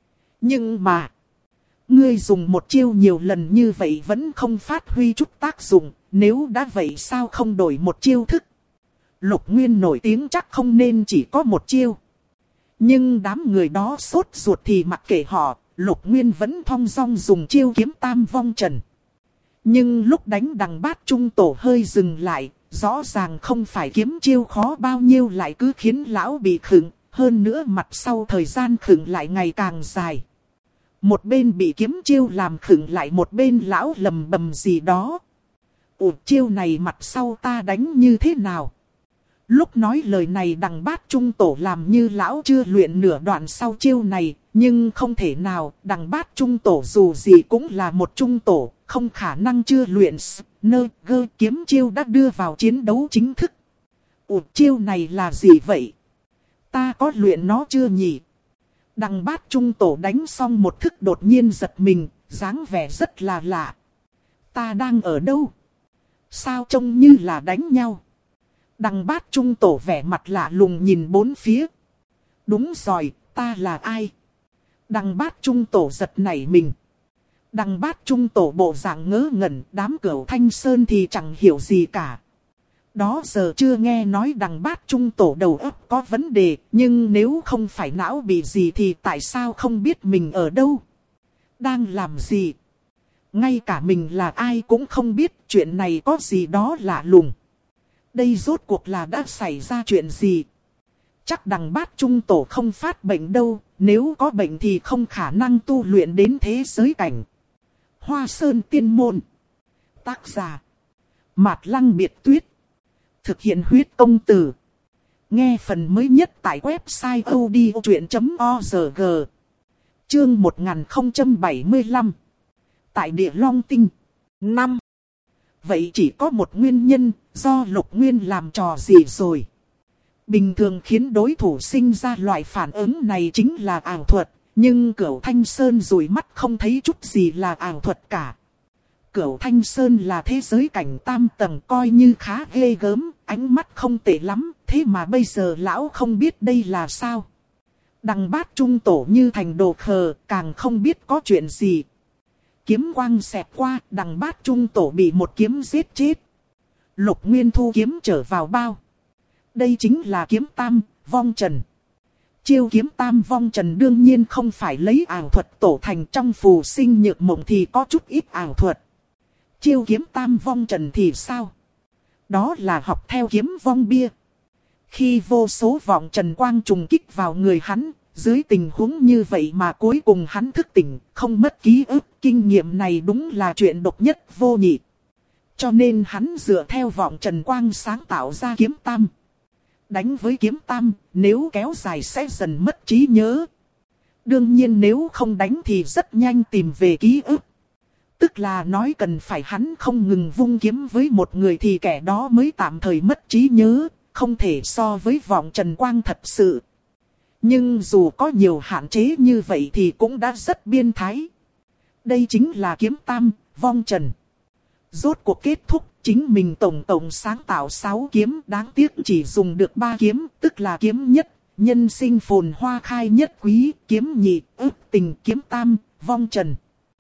Nhưng mà, ngươi dùng một chiêu nhiều lần như vậy vẫn không phát huy chút tác dụng, nếu đã vậy sao không đổi một chiêu thức? Lục Nguyên nổi tiếng chắc không nên chỉ có một chiêu. Nhưng đám người đó sốt ruột thì mặc kệ họ, Lục Nguyên vẫn thong dong dùng chiêu kiếm tam vong trần. Nhưng lúc đánh đằng bát trung tổ hơi dừng lại, rõ ràng không phải kiếm chiêu khó bao nhiêu lại cứ khiến lão bị khựng, hơn nữa mặt sau thời gian khựng lại ngày càng dài. Một bên bị kiếm chiêu làm khựng lại, một bên lão lầm bầm gì đó. Chiêu này mặt sau ta đánh như thế nào? Lúc nói lời này đằng bát trung tổ làm như lão chưa luyện nửa đoạn sau chiêu này, nhưng không thể nào, đằng bát trung tổ dù gì cũng là một trung tổ, không khả năng chưa luyện kiếm chiêu đã đưa vào chiến đấu chính thức. Chiêu này là gì vậy? Ta có luyện nó chưa nhỉ? Đằng bát trung tổ đánh xong một thức đột nhiên giật mình, dáng vẻ rất là lạ. Ta đang ở đâu? Sao trông như là đánh nhau? Đằng bát trung tổ vẻ mặt lạ lùng nhìn bốn phía. Đúng rồi, ta là ai? Đằng bát trung tổ giật nảy mình. Đằng bát trung tổ bộ dạng ngớ ngẩn, đám Cửu Thanh Sơn thì chẳng hiểu gì cả. Đó giờ chưa nghe nói đằng bát trung tổ đầu óc có vấn đề, nhưng nếu không phải não bị gì thì tại sao không biết mình ở đâu? Đang làm gì? Ngay cả mình là ai cũng không biết, chuyện này có gì đó lạ lùng. Đây rốt cuộc là đã xảy ra chuyện gì? Chắc đằng bát trung tổ không phát bệnh đâu, nếu có bệnh thì không khả năng tu luyện đến thế giới cảnh. Hoa Sơn Tiên Môn. Tác giả Mạt Lăng Biệt Tuyết. Thực hiện huyết công từ. Nghe phần mới nhất tại website odchuyện.org. Chương 1075. Tại Địa Long Tinh. 5. Vậy chỉ có một nguyên nhân, do Lục Nguyên làm trò gì rồi? Bình thường khiến đối thủ sinh ra loại phản ứng này chính là ảo thuật, nhưng Cửu Thanh Sơn dụi mắt không thấy chút gì là ảo thuật cả. Cửu Thanh Sơn là thế giới cảnh tam tầng, coi như khá ghê gớm, ánh mắt không tệ lắm, thế mà bây giờ lão không biết đây là sao. Đằng Bát Trung Tổ như thành đồ khờ, càng không biết có chuyện gì. Kiếm quang xẹt qua, đằng Bát Trung Tổ bị một kiếm giết chết. Lục Nguyên thu kiếm trở vào bao. Đây chính là kiếm Tam Vong Trần. Chiêu kiếm Tam Vong Trần đương nhiên không phải lấy ảo thuật tổ thành, trong phù sinh nhược mộng thì có chút ít ảo thuật. Chiêu kiếm Tam Vong Trần thì sao? Đó là học theo kiếm vong bia. Khi vô số vọng trần quang trùng kích vào người hắn, dưới tình huống như vậy mà cuối cùng hắn thức tỉnh, không mất ký ức, kinh nghiệm này đúng là chuyện độc nhất vô nhị. Cho nên hắn dựa theo vọng trần quang sáng tạo ra kiếm Tam. Đánh với kiếm Tam, nếu kéo dài sẽ dần mất trí nhớ. Đương nhiên nếu không đánh thì rất nhanh tìm về ký ức. Tức là nói cần phải hắn không ngừng vung kiếm với một người thì kẻ đó mới tạm thời mất trí nhớ, không thể so với vọng trần quang thật sự. Nhưng dù có nhiều hạn chế như vậy thì cũng đã rất biên thái. Đây chính là kiếm Tam Vong Trần. Rốt cuộc kết thúc, chính mình tổng sáng tạo 6 kiếm, đáng tiếc chỉ dùng được 3 kiếm, tức là kiếm nhất, nhân sinh phồn hoa khai nhất quý, kiếm nhị, ức tình, kiếm Tam, Vong Trần.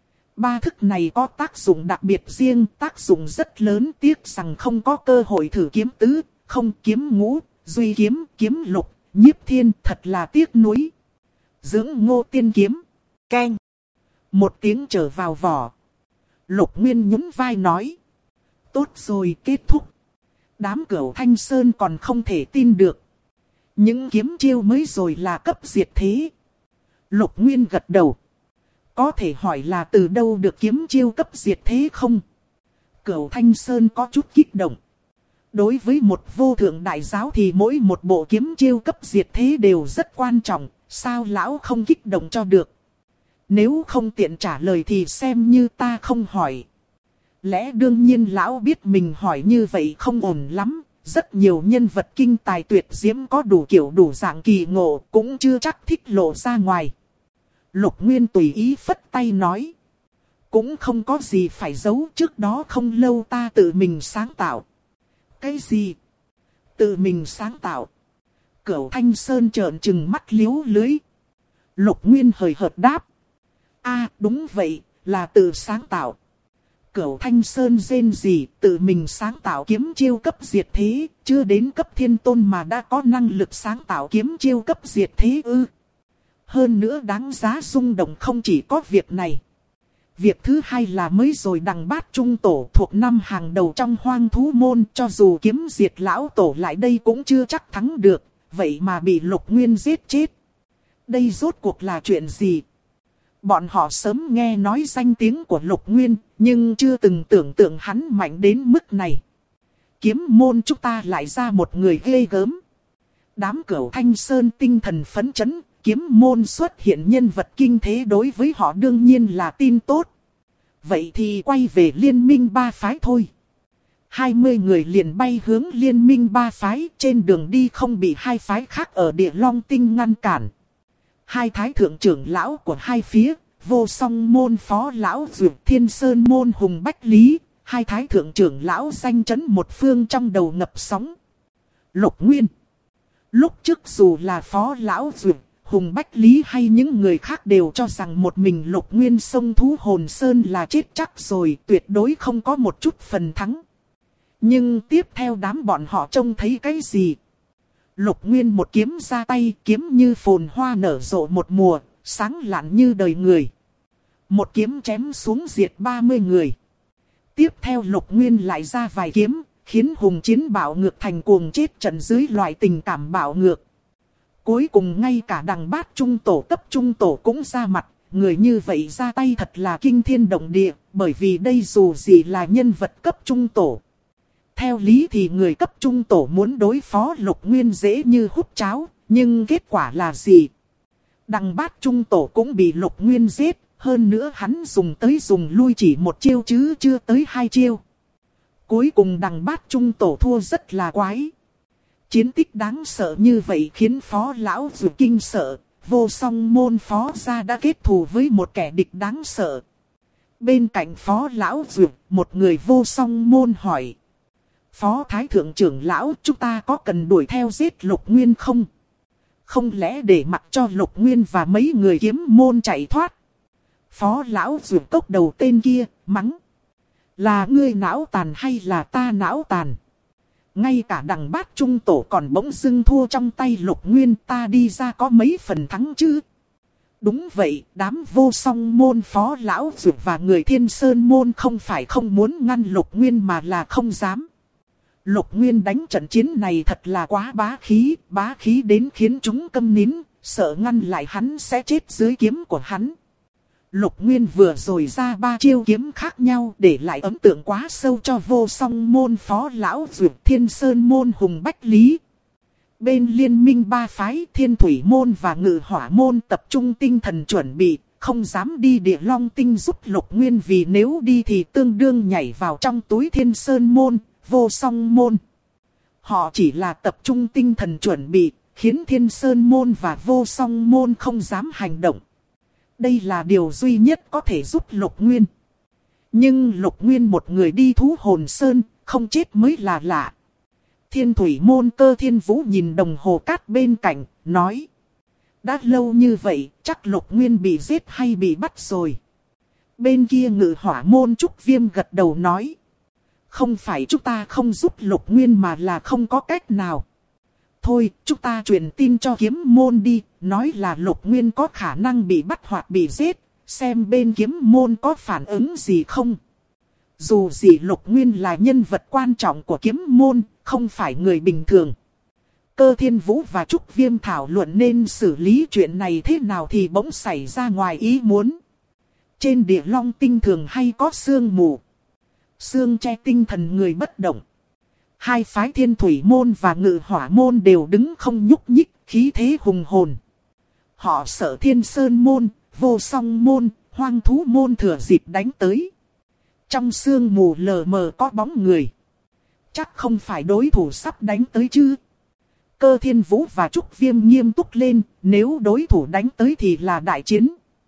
3 thức này có tác dụng đặc biệt riêng, tác dụng rất lớn, tiếc rằng không có cơ hội thử kiếm tứ, không kiếm ngũ, duy kiếm, kiếm lục, nhiếp thiên, thật là tiếc nuối. Dưỡng Ngô Tiên kiếm, keng. Một tiếng trở vào vỏ. Lục Nguyên nhún vai nói. Tốt rồi, kết thúc. Đám Cửu Thanh Sơn còn không thể tin được. Những kiếm chiêu mới rồi là cấp diệt thế. Lục Nguyên gật đầu. Có thể hỏi là từ đâu được kiếm chiêu cấp diệt thế không? Cửu Thanh Sơn có chút kích động. Đối với một vô thượng đại giáo thì mỗi một bộ kiếm chiêu cấp diệt thế đều rất quan trọng. Sao lão không kích động cho được? Nếu không tiện trả lời thì xem như ta không hỏi. Lẽ đương nhiên lão biết mình hỏi như vậy không ổn lắm. Rất nhiều nhân vật kinh tài tuyệt diễm có đủ kiểu đủ dạng kỳ ngộ cũng chưa chắc thích lộ ra ngoài. Lục Nguyên tùy ý phất tay nói. Cũng không có gì phải giấu, trước đó không lâu ta tự mình sáng tạo. Cái gì? Tự mình sáng tạo? Cửu Thanh Sơn trợn trừng mắt liếu lưới. Lục Nguyên hời hợt đáp. Đúng vậy, là tự sáng tạo. Cửu Thanh Sơn rên gì, tự mình sáng tạo kiếm chiêu cấp diệt thế, chưa đến cấp thiên tôn mà đã có năng lực sáng tạo kiếm chiêu cấp diệt thế ư? Hơn nữa đáng giá rung động không chỉ có việc này. Việc thứ hai là mới rồi đằng Bát Trung Tổ thuộc 5 hàng đầu trong Hoang Thú Môn, cho dù kiếm diệt lão tổ lại đây cũng chưa chắc thắng được, vậy mà bị Lục Nguyên giết chết. Đây rốt cuộc là chuyện gì? Bọn họ sớm nghe nói danh tiếng của Lục Nguyên, nhưng chưa từng tưởng tượng hắn mạnh đến mức này. Kiếm môn chúng ta lại ra một người ghê gớm. Đám Cửu Thanh Sơn tinh thần phấn chấn, kiếm môn xuất hiện nhân vật kinh thế đối với họ đương nhiên là tin tốt. Vậy thì quay về liên minh ba phái thôi. 20 người liền bay hướng liên minh ba phái, trên đường đi không bị hai phái khác ở Địa Long Tinh ngăn cản. Hai thái thượng trưởng lão của hai phía, Vô Song môn phó lão Dược Thiên Sơn môn Hùng Bách Lý, hai thái thượng trưởng lão danh chấn một phương trong đầu ngập sóng. Lục Nguyên. Lúc trước dù là phó lão Dược, Hùng Bách Lý hay những người khác đều cho rằng một mình Lục Nguyên xông thú hồn sơn là chết chắc rồi, tuyệt đối không có một chút phần thắng. Nhưng tiếp theo đám bọn họ trông thấy cái gì? Lục Nguyên một kiếm ra tay, kiếm như phồn hoa nở rộ một mùa, sáng lạn như đời người. Một kiếm chém xuống diệt 30 người. Tiếp theo Lục Nguyên lại ra vài kiếm, khiến hùng chiến bạo ngược thành cuồng chết trận dưới loại tình cảm bạo ngược. Cuối cùng ngay cả đằng Bát Trung Tổ cấp Trung Tổ cũng ra mặt, người như vậy ra tay thật là kinh thiên động địa, bởi vì đây dù gì là nhân vật cấp Trung Tổ. Theo lý thì người cấp Trung Tổ muốn đối phó Lục Nguyên dễ như hút cháo, nhưng kết quả là gì? Đằng Bát Trung Tổ cũng bị Lục Nguyên giết, hơn nữa hắn dùng tới dùng lui chỉ một chiêu chứ chưa tới 2 chiêu. Cuối cùng đằng Bát Trung Tổ thua rất là quái. Chiến tích đáng sợ như vậy khiến phó lão dù kinh sợ, Vô Song môn phó gia đã kết thù với một kẻ địch đáng sợ. Bên cạnh phó lão dù, một người Vô Song môn hỏi. Phó thái thượng trưởng lão, chúng ta có cần đuổi theo giết Lục Nguyên không? không lẽ để mặc cho Lục Nguyên và mấy người kiếm môn chạy thoát. Phó lão ruột cốc đầu tên kia, mắng. Là ngươi não tàn hay là ta não tàn? Ngay cả đằng bát trung tổ còn bỗng dưng thua trong tay Lục Nguyên, ta đi ra có mấy phần thắng chứ? Đúng vậy, đám Vô Song môn phó lão ruột và người Thiên Sơn môn không phải không muốn ngăn Lục Nguyên mà là không dám. Lục Nguyên đánh trận chiến này thật là quá bá khí đến khiến chúng câm nín, sợ ngăn lại hắn sẽ chết dưới kiếm của hắn. Lục Nguyên vừa rồi ra 3 chiêu kiếm khác nhau để lại ấn tượng quá sâu cho Vô Song môn phó lão ruột Thiên Sơn môn Hùng Bách Lý. Bên liên minh 3 phái Thiên Thủy môn và Ngự Hỏa môn tập trung tinh thần chuẩn bị, không dám đi Địa Long tinh giúp Lục Nguyên vì nếu đi thì tương đương nhảy vào trong túi Thiên Sơn môn, Vô Song môn. Họ chỉ là tập trung tinh thần chuẩn bị, khiến Thiên Sơn môn và Vô Song môn không dám hành động. Đây là điều duy nhất có thể giúp Lục Nguyên. Nhưng Lục Nguyên một người đi Thú Hồn Sơn, không chết mới là lạ. Thiên Thủy môn Cơ Thiên Vũ nhìn đồng hồ cát bên cạnh, nói. Đã lâu như vậy, chắc Lục Nguyên bị giết hay bị bắt rồi. Bên kia Ngự Hỏa môn Trúc Viêm gật đầu nói. Không phải chúng ta không giúp Lục Nguyên mà là không có cách nào. Thôi, chúng ta truyền tin cho kiếm môn đi, nói là Lục Nguyên có khả năng bị bắt hoặc bị giết, xem bên kiếm môn có phản ứng gì không. Dù gì Lục Nguyên là nhân vật quan trọng của kiếm môn, không phải người bình thường. Cơ Thiên Vũ và Trúc Viêm thảo luận nên xử lý chuyện này thế nào thì bỗng xảy ra ngoài ý muốn. Trên Địa Long tinh thường hay có sương mù. Sương che tinh thần người bất động. Hai phái Thiên Thủy môn và Ngự Hỏa môn đều đứng không nhúc nhích, khí thế hùng hồn. Họ sợ Thiên Sơn môn, Vô Song môn, Hoang Thú môn thừa dịp đánh tới. Trong sương mù lờ mờ có bóng người. Chắc không phải đối thủ sắp đánh tới chứ. Cơ Thiên Vũ và Trúc Viêm nghiêm túc lên, nếu đối thủ đánh tới thì là đại chiến.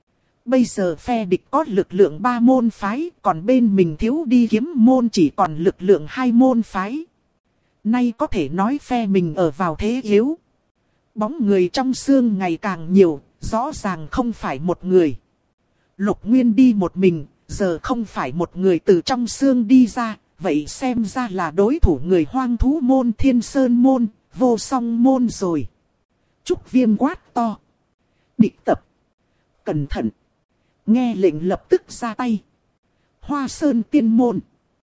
Bây giờ phe địch có lực lượng 3 môn phái, còn bên mình thiếu đi kiếm môn chỉ còn lực lượng 2 môn phái. Nay có thể nói phe mình ở vào thế yếu. Bóng người trong sương ngày càng nhiều, rõ ràng không phải một người. Lục Nguyên đi một mình, giờ không phải một người từ trong sương đi ra, vậy xem ra là đối thủ người Hoang Thú môn, Thiên Sơn môn, Vô Song môn rồi. Trúc Viêm quát to. Địch tập. Cẩn thận. Nghe lệnh lập tức ra tay. Hoa Sơn Tiên môn.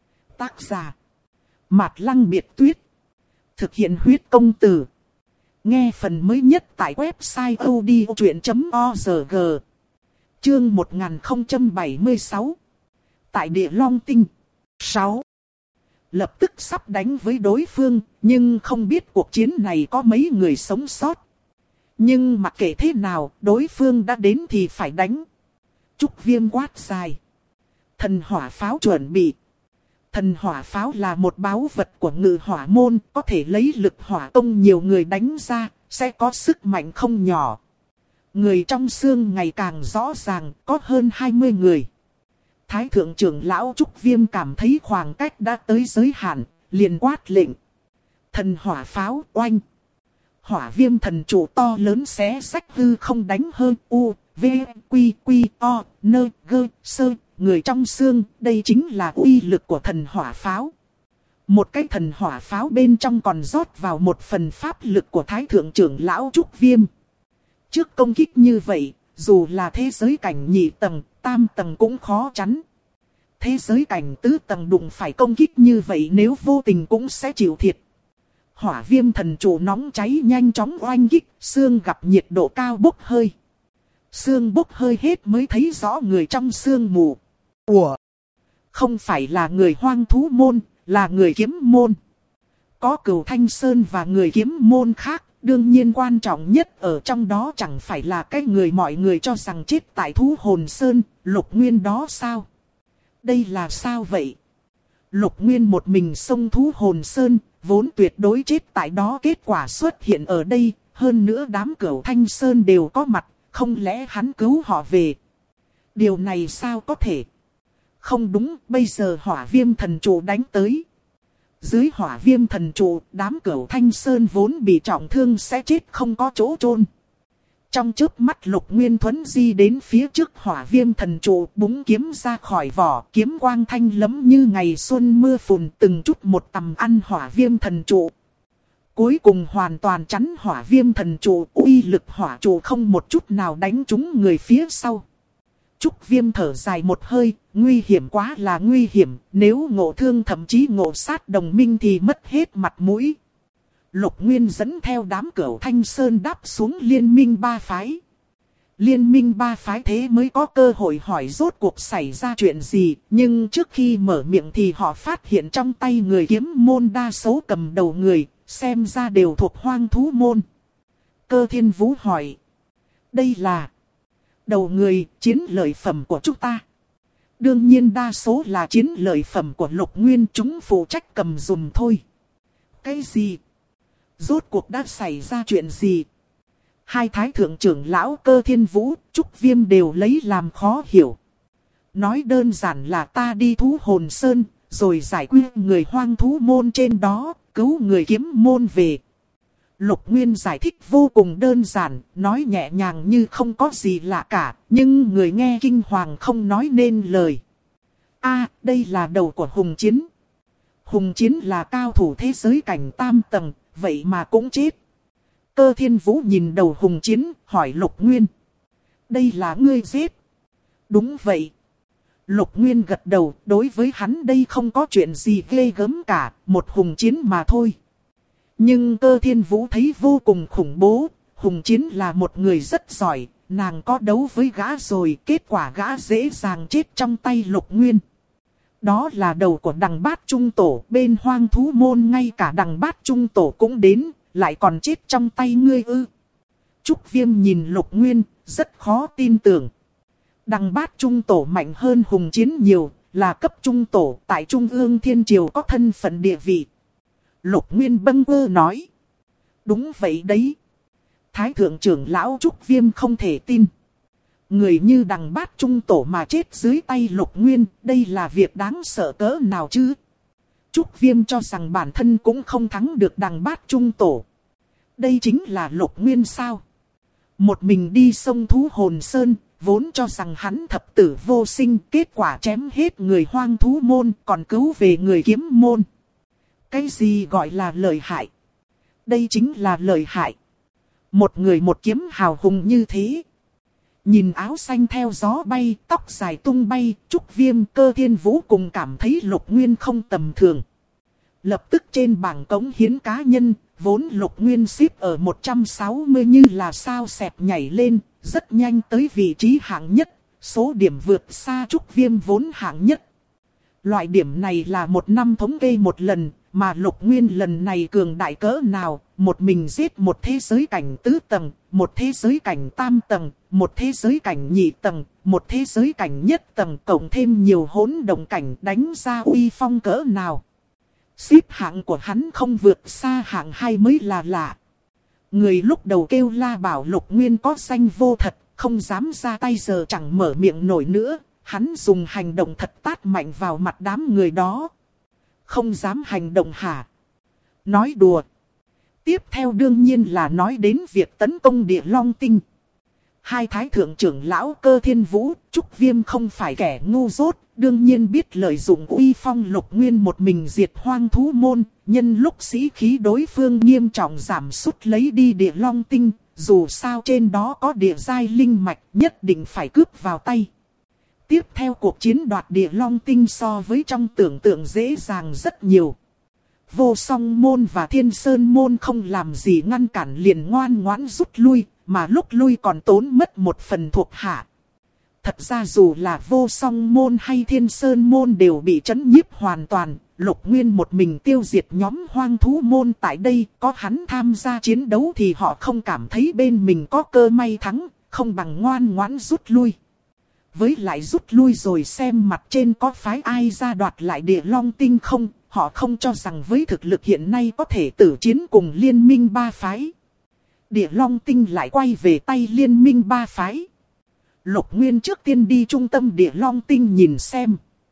Tác giả. Mạt Lăng Biệt Tuyết. Thực hiện huyết công từ. Nghe phần mới nhất tại website odchuyện.org. Chương 1076. Tại Địa Long tinh. 6. Lập tức sắp đánh với đối phương, nhưng không biết cuộc chiến này có mấy người sống sót. Nhưng mặc kệ thế nào, đối phương đã đến thì phải đánh. Trúc Viêm quát dài. Thần hỏa pháo chuẩn bị. Thần hỏa pháo là một báu vật của Ngự Hỏa môn, có thể lấy lực hỏa công nhiều người đánh ra, sẽ có sức mạnh không nhỏ. Người trong xương ngày càng rõ ràng, có hơn 20 người. Thái thượng trưởng lão Trúc Viêm cảm thấy khoảng cách đã tới giới hạn, liền quát lệnh. Thần hỏa pháo oanh. Hỏa viêm thần trụ to lớn xé rách hư không đánh hơn u, v, quy, quy, o, nơ, gơ, sơ. Người trong xương, đây chính là uy lực của thần hỏa pháo. Một cái thần hỏa pháo bên trong còn rót vào một phần pháp lực của Thái thượng trưởng lão Trúc Viêm. Trước công kích như vậy, dù là thế giới cảnh nhị tầng, tam tầng cũng khó chắn. Thế giới cảnh tứ tầng đụng phải công kích như vậy nếu vô tình cũng sẽ chịu thiệt. Hỏa viêm thần trụ nóng cháy nhanh chóng oanh kích, xương gặp nhiệt độ cao bốc hơi. Xương bốc hơi hết mới thấy rõ người trong xương mù. Ủa? Không phải là người Hoang Thú môn, là người kiếm môn. Có Cửu Thanh Sơn và người kiếm môn khác, đương nhiên quan trọng nhất ở trong đó chẳng phải là cái người mọi người cho rằng chết tại Thú Hồn Sơn, Lục Nguyên đó sao? Đây là sao vậy? Lục Nguyên một mình xông Thú Hồn Sơn, vốn tuyệt đối chết tại đó, kết quả xuất hiện ở đây, hơn nữa đám Cửu Thanh Sơn đều có mặt, không lẽ hắn cứu họ về? Điều này sao có thể? Không đúng, bây giờ hỏa viêm thần trụ đánh tới. Dưới hỏa viêm thần trụ, đám Cửu Thanh Sơn vốn bị trọng thương sẽ chết không có chỗ chôn. Trong chớp mắt Lục Nguyên thuấn di đến phía trước hỏa viêm thần trụ, búng kiếm ra khỏi vỏ, kiếm quang thanh lẫm như ngày xuân mưa phùn, từng chút một tầm ăn hỏa viêm thần trụ. Cuối cùng hoàn toàn chắn hỏa viêm thần trụ, uy lực hỏa trụ không một chút nào đánh trúng người phía sau. Trúc Viêm thở dài một hơi, nguy hiểm quá là nguy hiểm, nếu ngộ thương thậm chí ngộ sát đồng minh thì mất hết mặt mũi. Lục Nguyên dẫn theo đám Cửu Thanh Sơn đáp xuống liên minh ba phái. Liên minh ba phái thế mới có cơ hội hỏi rốt cuộc xảy ra chuyện gì, nhưng trước khi mở miệng thì họ phát hiện trong tay người kiếm môn đa số cầm đầu người, xem ra đều thuộc Hoang Thú môn. Cơ Thiên Vũ hỏi, đây là đầu người, chiến lợi phẩm của chúng ta. Đương nhiên đa số là chiến lợi phẩm của Lục Nguyên, chúng phụ trách cầm dùm thôi. Cái gì? Rốt cuộc đã xảy ra chuyện gì? Hai thái thượng trưởng lão Cơ Thiên Vũ, Trúc Viêm đều lấy làm khó hiểu. Nói đơn giản là ta đi Thú Hồn Sơn, rồi giải quyết người Hoang Thú môn trên đó, cứu người kiếm môn về. Lục Nguyên giải thích vô cùng đơn giản, nói nhẹ nhàng như không có gì lạ cả, nhưng người nghe kinh hoàng không nói nên lời. Đây là đầu của Hùng Chiến. Hùng Chiến là cao thủ thế giới cảnh tam tầng, vậy mà cũng chết. Cơ Thiên Vũ nhìn đầu Hùng Chiến, hỏi Lục Nguyên. Đây là ngươi giết? Đúng vậy. Lục Nguyên gật đầu, đối với hắn đây không có chuyện gì ghê gớm cả, một Hùng Chiến mà thôi. Nhưng Cơ Thiên Vũ thấy vô cùng khủng bố, Hùng Chiến là một người rất giỏi, nàng có đấu với gã rồi, kết quả gã dễ dàng chết trong tay Lục Nguyên. Đó là đầu của Đằng Bát Trung Tổ, bên Hoang Thú môn ngay cả Đằng Bát Trung Tổ cũng đến, lại còn chết trong tay ngươi ư? Trúc Viêm nhìn Lục Nguyên, rất khó tin tưởng. Đằng Bát Trung Tổ mạnh hơn Hùng Chiến nhiều, là cấp Trung Tổ, tại Trung ương Thiên Triều có thân phận địa vị. Lục Nguyên bâng quơ nói. Đúng vậy đấy. Thái thượng trưởng lão Trúc Viêm không thể tin. Người như Đằng Bát Trung Tổ mà chết dưới tay Lục Nguyên, đây là việc đáng sợ cỡ nào chứ? Trúc Viêm cho rằng bản thân cũng không thắng được Đằng Bát Trung Tổ. Đây chính là Lục Nguyên sao? Một mình đi sông Thú Hồn Sơn, vốn cho rằng hắn thập tử vô sinh, kết quả chém hết người Hoang Thú môn, còn cứu về người kiếm môn. Cái gì gọi là lợi hại? Đây chính là lợi hại. Một người một kiếm hào hùng như thế. Nhìn áo xanh theo gió bay, tóc dài tung bay, Trúc Viêm, Cơ Thiên Vũ cùng cảm thấy Lục Nguyên không tầm thường. Lập tức trên bảng cống hiến cá nhân, vốn Lục Nguyên xếp ở 160 như là sao xẹp nhảy lên, rất nhanh tới vị trí hạng nhất, số điểm vượt xa Trúc Viêm vốn hạng nhất. Loại điểm này là một năm thống kê một lần, mà Lục Nguyên lần này cường đại cỡ nào, một mình giết một thế giới cảnh tứ tầng, một thế giới cảnh tam tầng, một thế giới cảnh nhị tầng, một thế giới cảnh nhất tầng, cộng thêm nhiều hỗn động cảnh, đánh ra uy phong cỡ nào. Xếp hạng của hắn không vượt xa hạng 2 mới là lạ. Người lúc đầu kêu la bảo Lục Nguyên có danh vô thật, không dám ra tay, giờ chẳng mở miệng nổi nữa. Hắn dùng hành động thật tát mạnh vào mặt đám người đó. Không dám hành động hả? Nói đùa. Tiếp theo đương nhiên là nói đến việc tấn công Địa Long Tinh. Hai thái thượng trưởng lão Cơ Thiên Vũ, Trúc Viêm không phải kẻ ngu dốt, đương nhiên biết lợi dụng uy phong Lục Nguyên một mình diệt Hoang Thú môn, nhân lúc sĩ khí đối phương nghiêm trọng giảm sút lấy đi Địa Long Tinh, dù sao trên đó có địa giai linh mạch, nhất định phải cướp vào tay. Tiếp theo cuộc chiến đoạt Địa Long Tinh so với trong tưởng tượng dễ dàng rất nhiều. Vô Song môn và Thiên Sơn môn không làm gì ngăn cản, liền ngoan ngoãn rút lui, mà lúc lui còn tốn mất một phần thuộc hạ. Thật ra dù là Vô Song môn hay Thiên Sơn môn đều bị trấn nhiếp hoàn toàn, Lục Nguyên một mình tiêu diệt nhóm Hoang Thú môn tại đây, có hắn tham gia chiến đấu thì họ không cảm thấy bên mình có cơ may thắng, không bằng ngoan ngoãn rút lui. Với lại rút lui rồi xem mặt trên có phái ai ra đoạt lại Địa Long Tinh không, họ không cho rằng với thực lực hiện nay có thể tử chiến cùng liên minh ba phái. Địa Long Tinh lại quay về tay liên minh ba phái. Lục Nguyên trước tiên đi trung tâm Địa Long Tinh nhìn xem.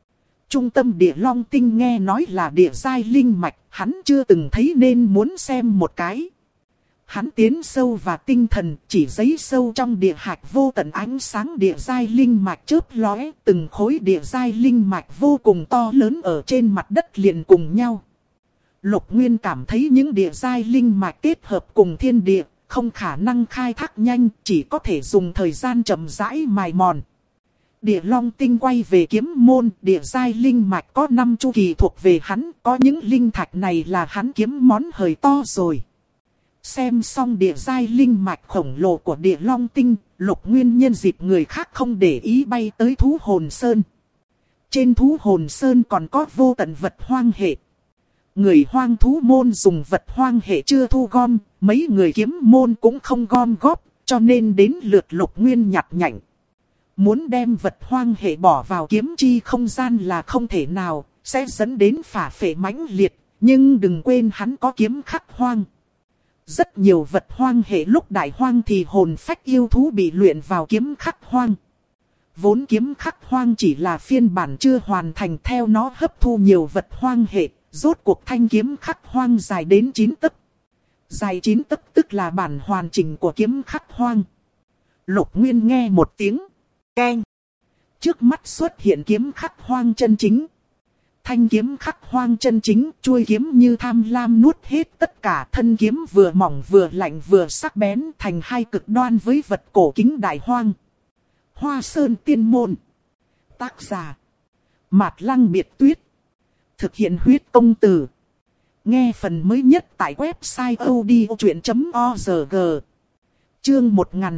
Trung tâm địa long tinh nghe nói là địa giai linh mạch, hắn chưa từng thấy nên muốn xem một cái. Hắn tiến sâu vào tinh thần, chỉ giấy sâu trong địa hạch vô tận ánh sáng địa giai linh mạch chớp lóe, từng khối địa giai linh mạch vô cùng to lớn ở trên mặt đất liền cùng nhau. Lục Nguyên cảm thấy những địa giai linh mạch kết hợp cùng thiên địa, không khả năng khai thác nhanh, chỉ có thể dùng thời gian chậm rãi mài mòn. Địa long tinh quay về kiếm môn, địa giai linh mạch có 5 chu kỳ thuộc về hắn, có những linh thạch này là hắn kiếm món hời to rồi. Xem xong địa giai linh mạch khổng lồ của địa long tinh, Lục Nguyên nhân dịp người khác không để ý bay tới thú hồn sơn. Trên thú hồn sơn còn có vô tận vật hoang hệ. Người hoang thú môn dùng vật hoang hệ chưa thu gom, mấy người kiếm môn cũng không gom góp, cho nên đến lượt Lục Nguyên nhặt nhạnh. Muốn đem vật hoang hệ bỏ vào kiếm chi không gian là không thể nào, sẽ dẫn đến phả phệ mãnh liệt, nhưng đừng quên hắn có kiếm khắc hoang. Rất nhiều vật hoang hệ lúc đại hoang thì hồn phách yêu thú bị luyện vào kiếm khắc hoang. Vốn kiếm khắc hoang chỉ là phiên bản chưa hoàn thành, theo nó hấp thu nhiều vật hoang hệ, rốt cuộc thanh kiếm khắc hoang dài đến 9 tấc. Dài 9 tấc tức là bản hoàn chỉnh của kiếm khắc hoang. Lục Nguyên nghe một tiếng keng. Trước mắt xuất hiện kiếm khắc hoang chân chính. Thanh kiếm khắc hoang chân chính, chuôi kiếm như tham lam nuốt hết tất cả, thân kiếm vừa mỏng vừa lạnh vừa sắc bén, thành hai cực đoan với vật cổ kính đại hoang. Hoa Sơn Tiên Môn. Tác giả Mạt Lăng Biệt Tuyết. Thực hiện huyết công từ. Nghe phần mới nhất tại website odchuyện.org. Chương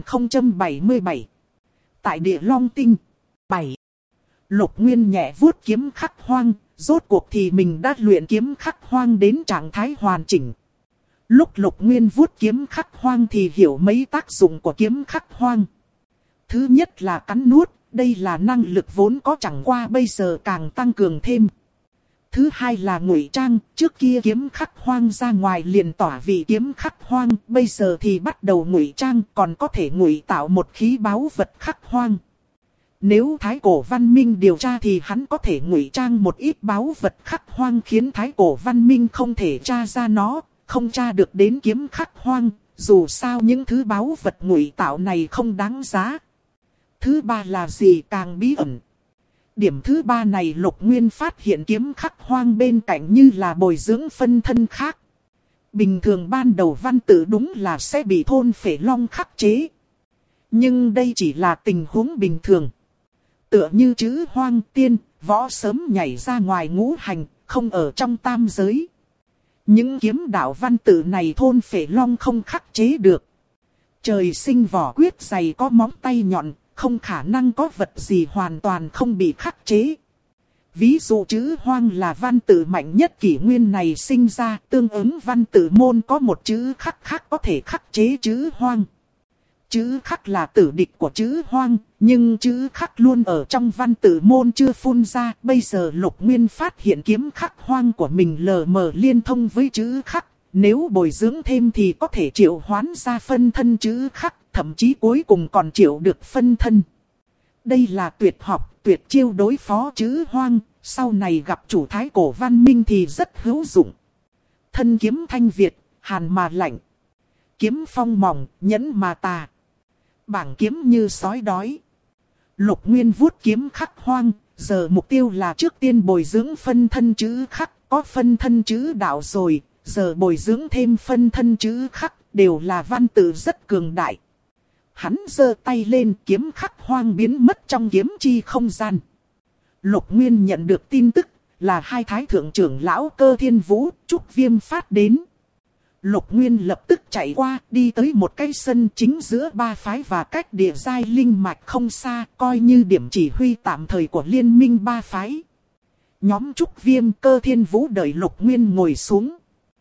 1077. Tại địa long tinh. 7. Lục Nguyên nhẹ vuốt kiếm khắc hoang, rốt cuộc thì mình đã luyện kiếm khắc hoang đến trạng thái hoàn chỉnh. Lúc Lục Nguyên vuốt kiếm khắc hoang thì hiểu mấy tác dụng của kiếm khắc hoang. Thứ nhất là cắn nuốt, đây là năng lực vốn có chẳng qua bây giờ càng tăng cường thêm. Thứ hai là ngụy trang, trước kia kiếm khắc hoang ra ngoài liền tỏa vị kiếm khắc hoang, bây giờ thì bắt đầu ngụy trang, còn có thể ngụy tạo một khí báu vật khắc hoang. Nếu Thái Cổ Văn Minh điều tra thì hắn có thể ngụy trang một ít báu vật khắc hoang khiến Thái Cổ Văn Minh không thể tra ra nó, không tra được đến kiếm khắc hoang, dù sao những thứ báu vật ngụy tạo này không đáng giá. Thứ ba là gì càng bí ẩn. Điểm thứ ba này Lục Nguyên phát hiện kiếm khắc hoang bên cạnh như là bồi dưỡng phân thân khác. Bình thường ban đầu văn tự đúng là sẽ bị thôn phệ long khắc chế. Nhưng đây chỉ là tình huống bình thường. Tựa như chữ hoang tiên, võ sớm nhảy ra ngoài ngũ hành, không ở trong tam giới. Những kiếm đạo văn tự này thôn phệ long không khắc chế được. Trời sinh vỏ quyết dày có móng tay nhọn, không khả năng có vật gì hoàn toàn không bị khắc chế. Ví dụ chữ hoang là văn tự mạnh nhất kỷ nguyên này sinh ra, tương ứng văn tự môn có một chữ khắc khác có thể khắc chế chữ hoang. Chữ khắc là tử địch của chữ hoang, nhưng chữ khắc luôn ở trong văn tự môn chưa phun ra. Bây giờ Lục Nguyên phát hiện kiếm khắc hoang của mình lờ mờ liên thông với chữ khắc. Nếu bồi dưỡng thêm thì có thể triệu hoán ra phân thân chữ khắc, thậm chí cuối cùng còn triệu được phân thân. Đây là tuyệt học, tuyệt chiêu đối phó chữ hoang, sau này gặp chủ Thái Cổ Văn Minh thì rất hữu dụng. Thân kiếm thanh Việt, hàn mà lạnh. Kiếm phong mỏng, nhẫn mà tà. Bảng kiếm như sói đói. Lục Nguyên vuốt kiếm khắc hoang, giờ mục tiêu là trước tiên bồi dưỡng phân thân chữ khắc, có phân thân chữ đạo rồi, giờ bồi dưỡng thêm phân thân chữ khắc, đều là văn tự rất cường đại. Hắn giơ tay lên, kiếm khắc hoang biến mất trong kiếm chi không gian. Lục Nguyên nhận được tin tức, là hai thái thượng trưởng lão Cơ Thiên Vũ, Trúc Viêm phát đến. Lục Nguyên lập tức chạy qua, đi tới một cái sân chính giữa ba phái và cách địa giai linh mạch không xa, coi như điểm chỉ huy tạm thời của liên minh ba phái. Nhóm Trúc Viêm, Cơ Thiên Vũ đợi Lục Nguyên ngồi xuống.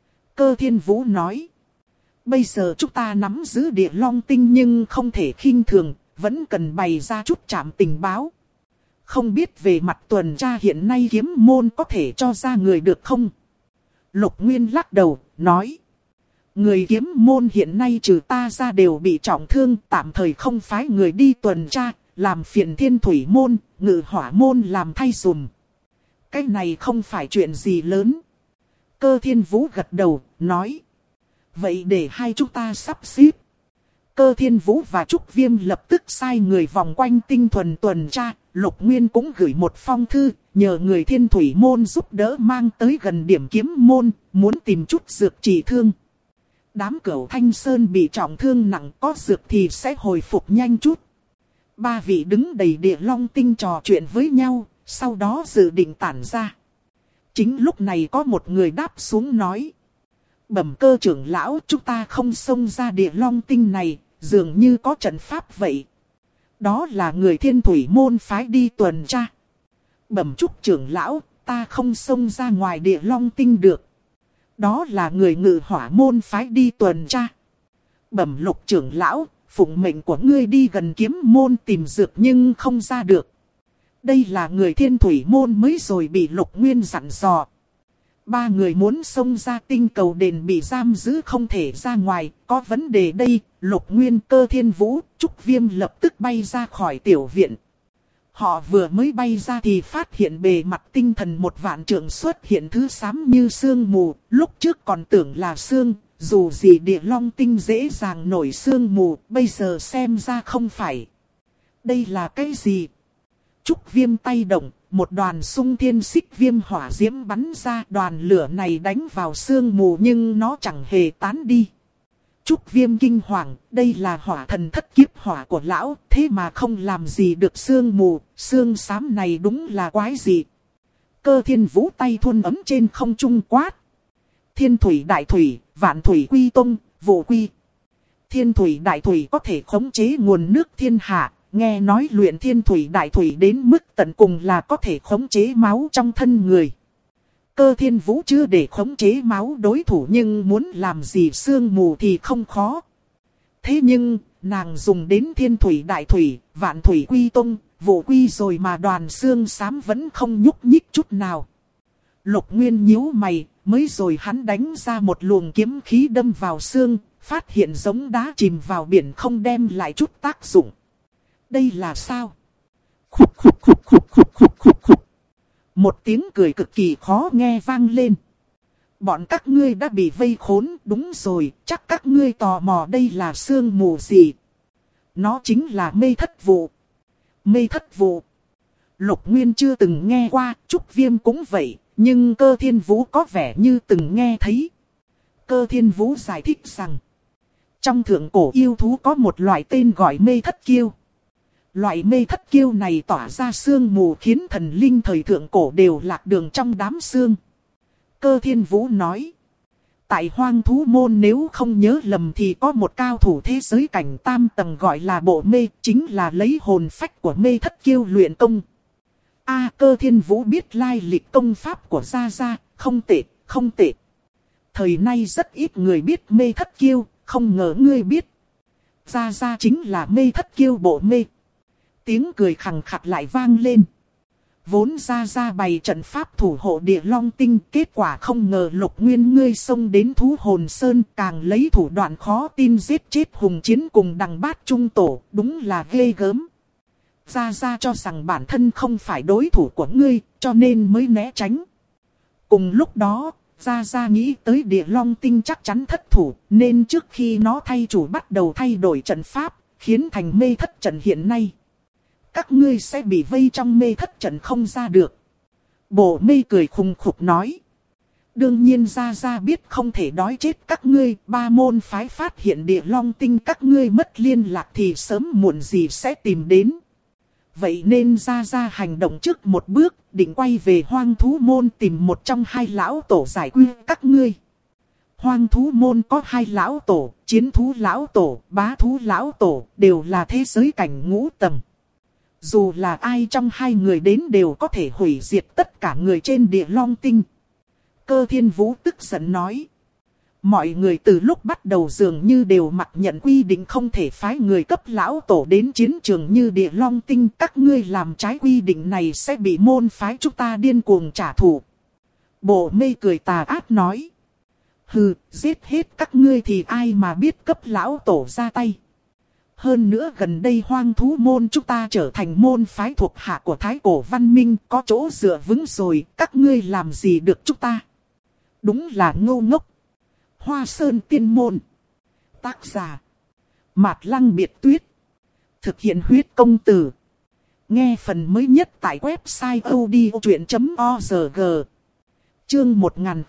Cơ Thiên Vũ nói: bây giờ chúng ta nắm giữ địa long tinh nhưng không thể khinh thường, vẫn cần bày ra chút trạm tình báo. Không biết về mặt tuần tra hiện nay kiếm môn có thể cho ra người được không? Lục Nguyên lắc đầu, nói: người kiếm môn hiện nay trừ ta ra đều bị trọng thương, tạm thời không phái người đi tuần tra, làm phiền Thiên Thủy môn, Ngự Hỏa môn làm thay dùm. Cái này không phải chuyện gì lớn. Cơ Thiên Vũ gật đầu, nói. Vậy để hai chúng ta sắp xếp. Cơ Thiên Vũ và Trúc Viêm lập tức sai người vòng quanh tinh thuần tuần tra. Lục Nguyên cũng gửi một phong thư, nhờ người Thiên Thủy Môn giúp đỡ mang tới gần điểm kiếm môn, muốn tìm chút dược trị thương. Đám Cửu Thanh Sơn bị trọng thương nặng, có dược thì sẽ hồi phục nhanh chút. Ba vị đứng đầy Địa Long Tinh trò chuyện với nhau, sau đó dự định tản ra. Chính lúc này có một người đáp xuống nói. Bẩm Cơ trưởng lão, chúng ta không xông ra Địa Long Tinh này, dường như có trận pháp vậy. Đó là người Thiên Thủy Môn phái đi tuần tra. Bẩm Trúc trưởng lão, ta không xông ra ngoài Địa Long Tinh được. Đó là người Ngự Hỏa Môn phái đi tuần tra. Bẩm Lục trưởng lão, phụng mệnh của ngươi đi gần kiếm môn tìm dược nhưng không ra được. Đây là người Thiên Thủy Môn mới rồi bị Lục Nguyên dặn dò. Ba người muốn xông ra tinh cầu đền bị giam giữ không thể ra ngoài, có vấn đề đây. Lục Nguyên, Cơ Thiên Vũ, Trúc Viêm lập tức bay ra khỏi tiểu viện. Họ vừa mới bay ra thì phát hiện bề mặt tinh thần một vạn trượng xuất hiện thứ xám như sương mù. Lúc trước còn tưởng là sương, dù gì Địa Long Tinh dễ dàng nổi sương mù, bây giờ xem ra không phải. Đây là cái gì? Trúc Viêm tay động, một đoàn xung thiên xích viêm hỏa diễm bắn ra, đoàn lửa này đánh vào sương mù nhưng nó chẳng hề tán đi. Trúc Viêm kinh hoàng, đây là hỏa thần thất kiếp hỏa của lão, thế mà không làm gì được sương mù, sương xám này đúng là quái dị. Cơ Thiên Vũ tay thuôn ấm trên không trung quát. Thiên thủy đại thủy, vạn thủy quy tông, vô quy. Thiên thủy đại thủy có thể khống chế nguồn nước thiên hạ. Nghe nói luyện thiên thủy đại thủy đến mức tận cùng là có thể khống chế máu trong thân người. Cơ Thiên Vũ chưa để khống chế máu đối thủ nhưng muốn làm gì sương mù thì không khó. Thế nhưng, nàng dùng đến thiên thủy đại thủy, vạn thủy quy tông, vô quy rồi mà đoàn xương xám vẫn không nhúc nhích chút nào. Lục Nguyên nhíu mày, mới rồi hắn đánh ra một luồng kiếm khí đâm vào xương, phát hiện giống đá chìm vào biển không đem lại chút tác dụng. Đây là sao? Khục khục khục khục khục khục khục khục. Một tiếng cười cực kỳ khó nghe vang lên. Bọn các ngươi đã bị vây khốn, đúng rồi, chắc các ngươi tò mò đây là sương mù gì. Nó chính là mê thất vụ. Mê thất vụ. Lục Nguyên chưa từng nghe qua, Trúc Viêm cũng vậy, nhưng Cơ Thiên Vũ có vẻ như từng nghe thấy. Cơ Thiên Vũ giải thích rằng, trong thượng cổ yêu thú có một loại tên gọi mê thất kiêu. Loại mê thất kiêu này tỏa ra sương mù khiến thần linh thời thượng cổ đều lạc đường trong đám sương. Cơ Thiên Vũ nói. Tại Hoang Thú Môn nếu không nhớ lầm thì có một cao thủ thế giới cảnh tam tầng gọi là Bộ Mê, chính là lấy hồn phách của mê thất kiêu luyện công. Cơ Thiên Vũ biết lai lịch công pháp của Gia Gia, không tệ, không tệ. Thời nay rất ít người biết mê thất kiêu, không ngờ ngươi biết. Gia Gia chính là mê thất kiêu Bộ Mê. Tiếng cười khằng khặc lại vang lên. Vốn Gia bày trận pháp thủ hộ Địa Long Tinh, kết quả không ngờ Lục Nguyên ngươi xông đến Thú Hồn Sơn, càng lấy thủ đoạn khó tin giết chết Hùng Chiến cùng Đằng Bát Trung Tổ, đúng là ghê gớm. Gia cho rằng bản thân không phải đối thủ của ngươi, cho nên mới né tránh. Cùng lúc đó, Gia nghĩ tới Địa Long Tinh chắc chắn thất thủ, nên trước khi nó thay chủ bắt đầu thay đổi trận pháp, khiến thành mê thất trận hiện nay. Các ngươi sẽ bị vây trong mê thất trận không ra được. Bộ Mê cười khùng khục nói. Đương nhiên Gia biết không thể đói chết các ngươi. Ba môn phái phát hiện Địa Long Tinh các ngươi mất liên lạc thì sớm muộn gì sẽ tìm đến. Vậy nên Gia hành động trước một bước, định quay về Hoang Thú Môn tìm một trong hai lão tổ giải quyết các ngươi. Hoang Thú Môn có hai lão tổ, Chiến Thú lão tổ, Bá Thú lão tổ, đều là thế giới cảnh ngũ tầng. Dù là ai trong hai người đến đều có thể hủy diệt tất cả người trên Địa Long Tinh. Cơ Thiên Vũ tức giận nói. Mọi người từ lúc bắt đầu dường như đều mặc nhận quy định không thể phái người cấp lão tổ đến chiến trường như Địa Long Tinh. Các ngươi làm trái quy định này sẽ bị môn phái chúng ta điên cuồng trả thù. Bộ Mê cười tà ác nói. Hừ, giết hết các ngươi thì ai mà biết cấp lão tổ ra tay. Hơn nữa gần đây Hoang Thú Môn chúng ta trở thành môn phái thuộc hạ của Thái Cổ Văn Minh, có chỗ dựa vững rồi, các ngươi làm gì được chúng ta? Đúng là ngô ngốc. Hoa Sơn Tiên Môn. Tác giả: Mạt Lăng Biệt Tuyết. Thực hiện huyết công từ. Nghe phần mới nhất tại website odchuyện.org. Chương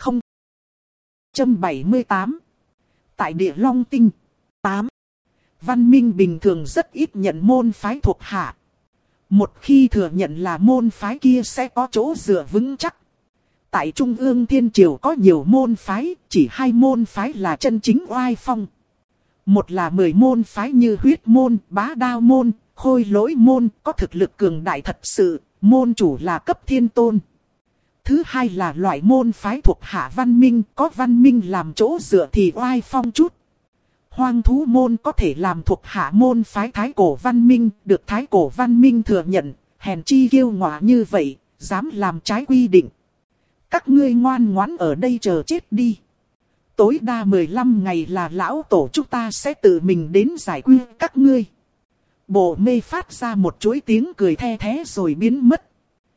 1078. Tại Địa Long Tinh. 8. Văn minh bình thường rất ít nhận môn phái thuộc hạ. Một khi thừa nhận là môn phái kia sẽ có chỗ dựa vững chắc. Tại Trung ương Thiên Triều có nhiều môn phái, chỉ 2 môn phái là chân chính oai phong. Một là 10 môn phái như Huyết Môn, Bá Đao Môn, Khôi Lỗi Môn, có thực lực cường đại thật sự, môn chủ là cấp thiên tôn. Thứ hai là loại môn phái thuộc hạ văn minh, có văn minh làm chỗ dựa thì oai phong chút. Hoang Thú Môn có thể làm thuộc hạ môn phái Thái Cổ Văn Minh, được Thái Cổ Văn Minh thừa nhận, hèn chi kiêu ngạo như vậy, dám làm trái quy định. Các ngươi ngoan ngoãn ở đây chờ chết đi. Tối đa 15 ngày là lão tổ chúng ta sẽ tự mình đến giải quyết các ngươi. Bộ mê phát ra một chuỗi tiếng cười the thế rồi biến mất.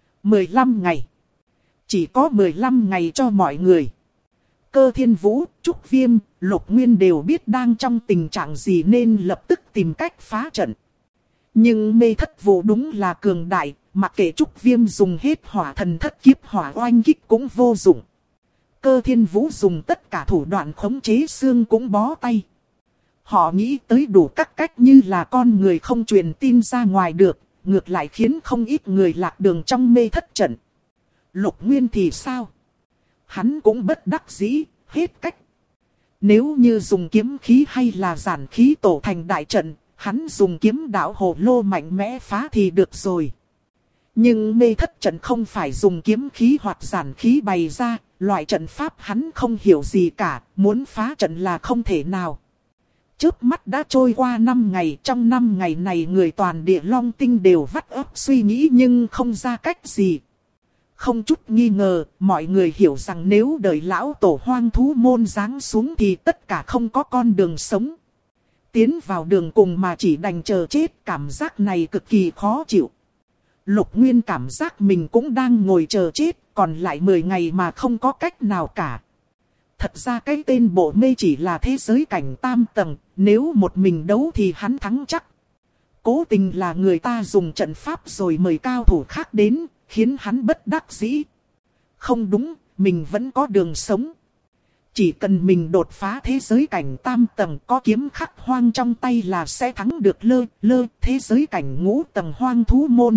15 ngày. Chỉ có 15 ngày cho mọi người. Cơ Thiên Vũ, Trúc Viêm, Lục Nguyên đều biết đang trong tình trạng gì nên lập tức tìm cách phá trận. Nhưng mê thất vụ đúng là cường đại, mặc kệ Trúc Viêm dùng hết hỏa thần thất kiếp hỏa oanh kích cũng vô dụng. Cơ Thiên Vũ dùng tất cả thủ đoạn khống chế xương cũng bó tay. Họ nghĩ tới đủ các cách như là con người không truyền tin ra ngoài được, ngược lại khiến không ít người lạc đường trong mê thất trận. Lục Nguyên thì sao? Hắn cũng bất đắc dĩ, hết cách. Nếu như dùng kiếm khí hay là giản khí tổ thành đại trận, hắn dùng kiếm đạo hồ lô mạnh mẽ phá thì được rồi. Nhưng mê thất trận không phải dùng kiếm khí hoặc giản khí bày ra, loại trận pháp hắn không hiểu gì cả, muốn phá trận là không thể nào. Chớp mắt đã trôi qua 5 ngày, trong 5 ngày này người toàn Địa Long Tinh đều vắt óc suy nghĩ nhưng không ra cách gì. Không chút nghi ngờ, mọi người hiểu rằng nếu đợi lão tổ Hoang Thú Môn giáng xuống thì tất cả không có con đường sống. Tiến vào đường cùng mà chỉ đành chờ chết, cảm giác này cực kỳ khó chịu. Lục Nguyên cảm giác mình cũng đang ngồi chờ chết, còn lại 10 ngày mà không có cách nào cả. Thật ra cái tên bộ mê chỉ là thế giới cảnh tam tầng, nếu một mình đấu thì hắn thắng chắc. Cố tình là người ta dùng trận pháp rồi mời cao thủ khác đến, khiến hắn bất đắc dĩ. Không đúng, mình vẫn có đường sống. Chỉ cần mình đột phá thế giới cảnh tam tầng, có kiếm khắc hoang trong tay là sẽ thắng được lơ thế giới cảnh ngũ tầng Hoang Thú Môn.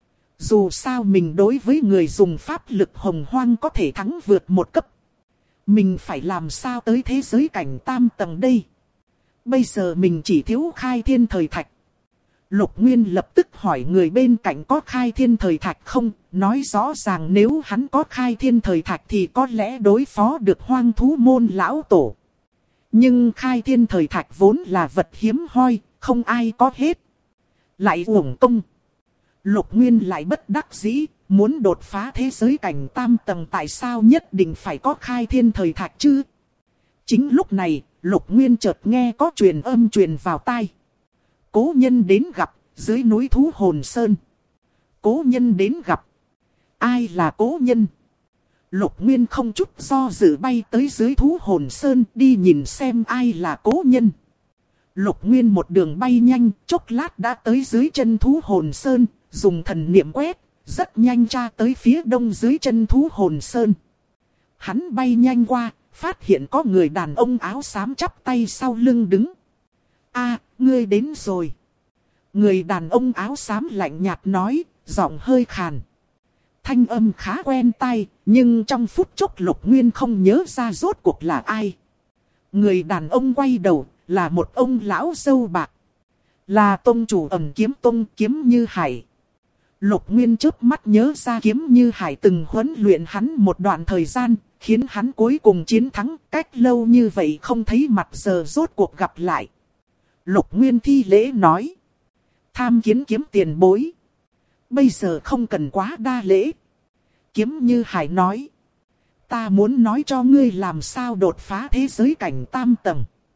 Dù sao mình đối với người dùng pháp lực hồng hoang có thể thắng vượt một cấp. Mình phải làm sao tới thế giới cảnh tam tầng đây? Bây giờ mình chỉ thiếu khai thiên thời thạch. Lục Nguyên lập tức hỏi người bên cạnh có khai thiên thời thạch không, nói rõ ràng nếu hắn có khai thiên thời thạch thì có lẽ đối phó được Hoang Thú Môn lão tổ. Nhưng khai thiên thời thạch vốn là vật hiếm hoi, không ai có hết. Lại uổng công. Lục Nguyên lại bất đắc dĩ, muốn đột phá thế giới cảnh tam tầng tại sao nhất định phải có khai thiên thời thạch chứ? Chính lúc này, Lục Nguyên chợt nghe có truyền âm truyền vào tai. Cố nhân đến gặp, dưới núi Thú Hồn Sơn. Cố nhân đến gặp. Ai là cố nhân? Lục Nguyên không chút do dự bay tới dưới Thú Hồn Sơn đi nhìn xem ai là cố nhân. Lục Nguyên một đường bay nhanh, chốc lát đã tới dưới chân Thú Hồn Sơn, dùng thần niệm quét, rất nhanh tra tới phía đông dưới chân Thú Hồn Sơn. Hắn bay nhanh qua, phát hiện có người đàn ông áo xám chắp tay sau lưng đứng. A, ngươi đến rồi. Người đàn ông áo xám lạnh nhạt nói, giọng hơi khàn. Thanh âm khá quen tai, nhưng trong phút chốc Lục Nguyên không nhớ ra rốt cuộc là ai. Người đàn ông quay đầu, là một ông lão râu bạc. Là tông chủ Ẩn Kiếm Tông Kiếm Như Hải. Lục Nguyên chớp mắt nhớ ra Kiếm Như Hải từng huấn luyện hắn một đoạn thời gian, khiến hắn cuối cùng chiến thắng. Cách lâu như vậy không thấy mặt giờ rốt cuộc gặp lại. Lục Nguyên thi lễ nói. Tham kiến Kiếm tiền bối. Bây giờ không cần quá đa lễ. Kiếm Như Hải nói. Ta muốn nói cho ngươi làm sao đột phá thế giới cảnh tam tầng.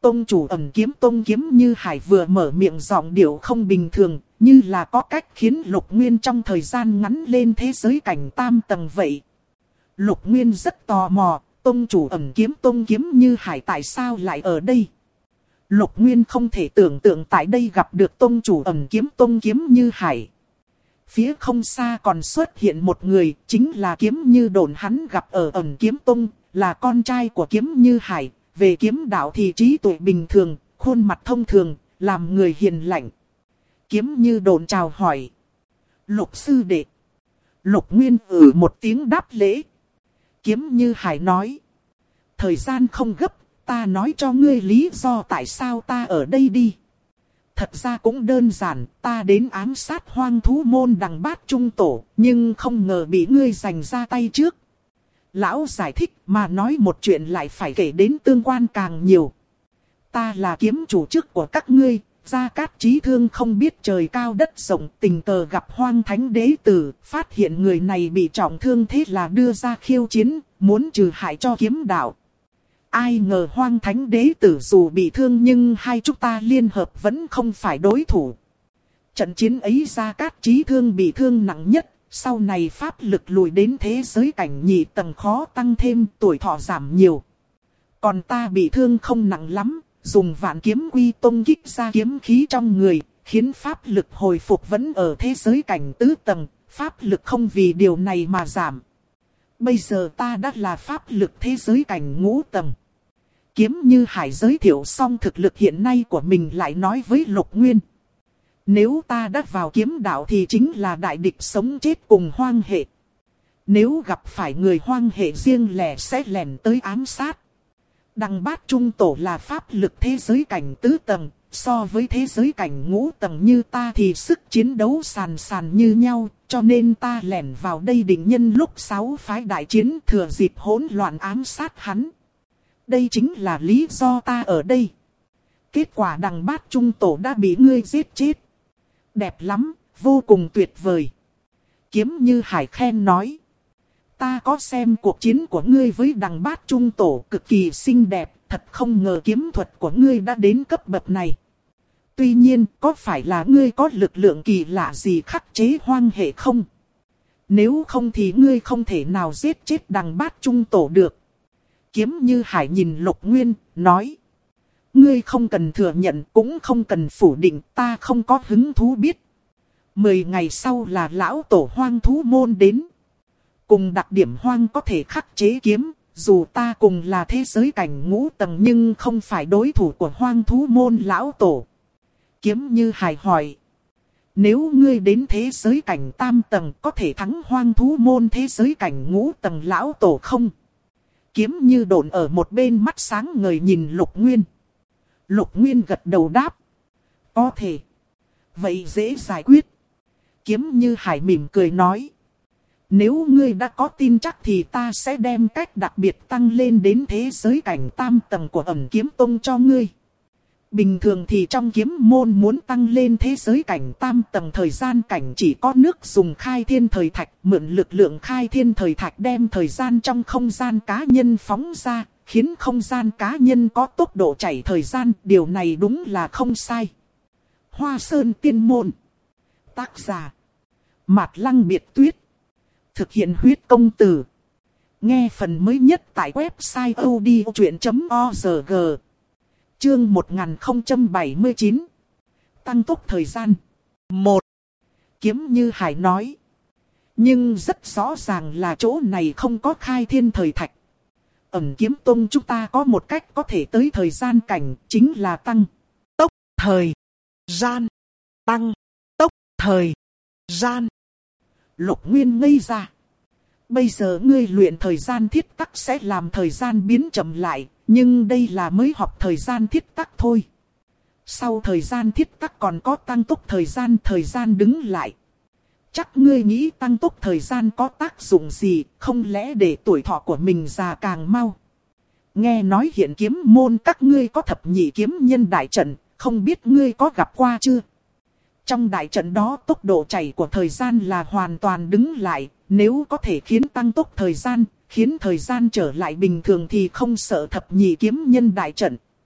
Tông chủ Ẩn Kiếm Tông Kiếm Như Hải vừa mở miệng giọng điệu không bình thường, như là có cách khiến Lục Nguyên trong thời gian ngắn lên thế giới cảnh tam tầng vậy. Lục Nguyên rất tò mò, Tông chủ Ẩn Kiếm Tông Kiếm Như Hải tại sao lại ở đây? Lục Nguyên không thể tưởng tượng tại đây gặp được Tông chủ Ẩn Kiếm Tông Kiếm Như Hải. Phía không xa còn xuất hiện một người, chính là Kiếm Như Độn hắn gặp ở Ẩn Kiếm Tông, là con trai của Kiếm Như Hải. Về kiếm đạo thì trí tuệ bình thường, khuôn mặt thông thường, làm người hiền lành. Kiếm Như Độn chào hỏi. Lục sư đệ. Lục Nguyên một tiếng đáp lễ. Kiếm Như Hải nói. Thời gian không gấp, ta nói cho ngươi lý do tại sao ta ở đây đi. Thật ra cũng đơn giản, ta đến ám sát Hoang Thú Môn Đằng Bát Trung Tổ, nhưng không ngờ bị ngươi giành ra tay trước. Lão giải thích mà nói một chuyện lại phải kể đến tương quan càng nhiều. Ta là kiếm chủ trước của các ngươi, Gia Cát Chí Thương không biết trời cao đất rộng, tình cờ gặp Hoang Thánh Đế Tử, phát hiện người này bị trọng thương, thế là đưa ra khiêu chiến, muốn trừ hại cho kiếm đạo. Ai ngờ Hoang Thánh Đế Tử dù bị thương nhưng hai chúng ta liên hợp vẫn không phải đối thủ. Trận chiến ấy Gia Cát Chí Thương bị thương nặng nhất. Sau này pháp lực lùi đến thế giới cảnh nhị tầng khó tăng thêm, tuổi thọ giảm nhiều. Còn ta bị thương không nặng lắm, dùng Vạn Kiếm Quy Tông kích ra kiếm khí trong người, khiến pháp lực hồi phục vẫn ở thế giới cảnh tứ tầng, pháp lực không vì điều này mà giảm. Bây giờ ta đã là pháp lực thế giới cảnh ngũ tầng. Kiếm Như Hải giới thiệu xong thực lực hiện nay của mình lại nói với Lục Nguyên. Nếu ta đã vào kiếm đạo thì chính là đại địch sống chết cùng hoang hệ. Nếu gặp phải người hoang hệ riêng lẻ sẽ lẻn tới ám sát. Đằng Bát Trung Tổ là pháp lực thế giới cảnh tứ tầng, so với thế giới cảnh ngũ tầng như ta thì sức chiến đấu sàn sàn như nhau, cho nên ta lẻn vào đây định nhân lúc 6 phái đại chiến thừa dịp hỗn loạn ám sát hắn. Đây chính là lý do ta ở đây. Kết quả Đằng Bát Trung Tổ đã bị ngươi giết chết. Đẹp lắm, vô cùng tuyệt vời. Kiếm Như Hải khen nói. Ta có xem cuộc chiến của ngươi với Đằng Bát Trung Tổ cực kỳ xinh đẹp, thật không ngờ kiếm thuật của ngươi đã đến cấp bậc này. Tuy nhiên, có phải là ngươi có lực lượng kỳ lạ gì khắc chế hoang hệ không? Nếu không thì ngươi không thể nào giết chết Đằng Bát Trung Tổ được. Kiếm Như Hải nhìn Lục Nguyên, nói. Ngươi không cần thừa nhận cũng không cần phủ định, ta không có hứng thú biết. 10 ngày sau là lão tổ Hoang Thú Môn đến. Cùng đặc điểm hoang có thể khắc chế kiếm, dù ta cùng là thế giới cảnh ngũ tầng nhưng không phải đối thủ của Hoang Thú Môn lão tổ. Kiếm Như Hải hỏi. Nếu ngươi đến thế giới cảnh tam tầng có thể thắng Hoang Thú Môn thế giới cảnh ngũ tầng lão tổ không? Kiếm Như Độn ở một bên mắt sáng ngời nhìn Lục Nguyên. Lục Nguyên gật đầu đáp. Có thể. Vậy dễ giải quyết. Kiếm Như Hải mỉm cười nói. Nếu ngươi đã có tin chắc thì ta sẽ đem cách đặc biệt tăng lên đến thế giới cảnh tam tầng của Ẩn Kiếm Tông cho ngươi. Bình thường thì trong kiếm môn muốn tăng lên thế giới cảnh tam tầng thời gian cảnh chỉ có nước dùng khai thiên thời thạch, mượn lực lượng khai thiên thời thạch đem thời gian trong không gian cá nhân phóng ra, khiến không gian cá nhân có tốc độ chạy thời gian, điều này đúng là không sai. Hoa Sơn Tiên Môn. Tác giả Mạt Lăng Biệt Tuyết. Thực hiện huyết công từ. Nghe phần mới nhất tại website odchuyện.org. Chương 1079. Tăng tốc thời gian. 1. Kiếm Như Hải nói. Nhưng rất rõ ràng là chỗ này không có khai thiên thời thạch. Ẩn Kiếm Tông chúng ta có một cách có thể tới thời gian cảnh, chính là tăng tốc thời gian. Tăng tốc thời gian. Lục Nguyên ngây ra. Bây giờ ngươi luyện thời gian thiết tắc sẽ làm thời gian biến chậm lại, nhưng đây là mới học thời gian thiết tắc thôi. Sau thời gian thiết tắc còn có tăng tốc thời gian đứng lại. Chắc ngươi nghĩ tăng tốc thời gian có tác dụng gì, không lẽ để tuổi thọ của mình già càng mau. Nghe nói hiện kiếm môn các ngươi có thập nhị kiếm nhân đại trận, không biết ngươi có gặp qua chưa? Trong đại trận đó tốc độ chảy của thời gian là hoàn toàn đứng lại, nếu có thể khiến tăng tốc thời gian, khiến thời gian trở lại bình thường thì không sợ thập nhị kiếm nhân đại trận.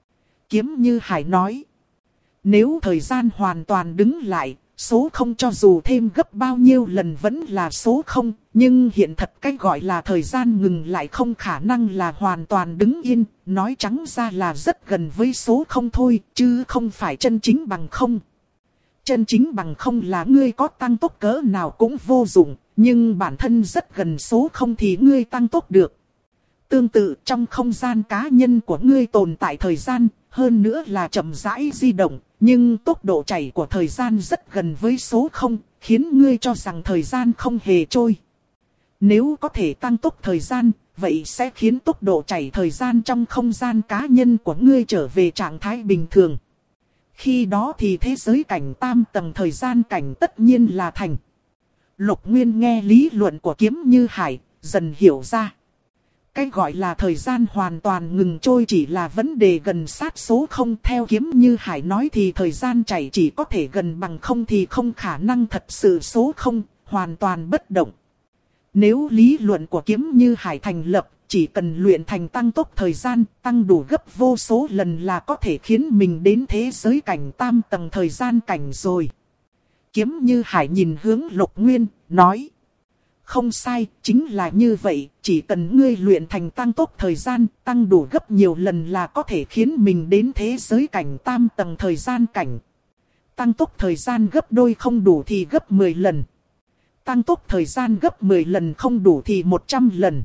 Kiếm Như Hải nói. Nếu thời gian hoàn toàn đứng lại, số không cho dù thêm gấp bao nhiêu lần vẫn là số không. Nhưng hiện thật cái gọi là thời gian ngừng lại không khả năng là hoàn toàn đứng yên. Nói trắng ra là rất gần với số không thôi, chứ không phải chân chính bằng không. Chân chính bằng không là ngươi có tăng tốc cỡ nào cũng vô dụng. Nhưng bản thân rất gần số không thì ngươi tăng tốc được. Tương tự trong không gian cá nhân của ngươi tồn tại thời gian, hơn nữa là chậm rãi di động, nhưng tốc độ chảy của thời gian rất gần với số không, khiến ngươi cho rằng thời gian không hề trôi. Nếu có thể tăng tốc thời gian, vậy sẽ khiến tốc độ chảy thời gian trong không gian cá nhân của ngươi trở về trạng thái bình thường. Khi đó thì thế giới cảnh tam tầng thời gian cảnh tất nhiên là thành. Lục Nguyên nghe lý luận của Kiếm Như Hải, dần hiểu ra. Cái gọi là thời gian hoàn toàn ngừng trôi chỉ là vấn đề gần sát số không. Theo Kiếm Như Hải nói thì thời gian chảy chỉ có thể gần bằng không thì không khả năng thật sự số không, hoàn toàn bất động. Nếu lý luận của Kiếm Như Hải thành lập, chỉ cần luyện thành tăng tốc thời gian, tăng đủ gấp vô số lần là có thể khiến mình đến thế giới cảnh tam tầng thời gian cảnh rồi. Kiếm Như Hải nhìn hướng Lục Nguyên, nói. Không sai, chính là như vậy, chỉ cần ngươi luyện thành tăng tốc thời gian, tăng đủ gấp nhiều lần là có thể khiến mình đến thế giới cảnh tam tầng thời gian cảnh. Tăng tốc thời gian gấp đôi không đủ thì gấp 10 lần. Tăng tốc thời gian gấp 10 lần không đủ thì 100 lần.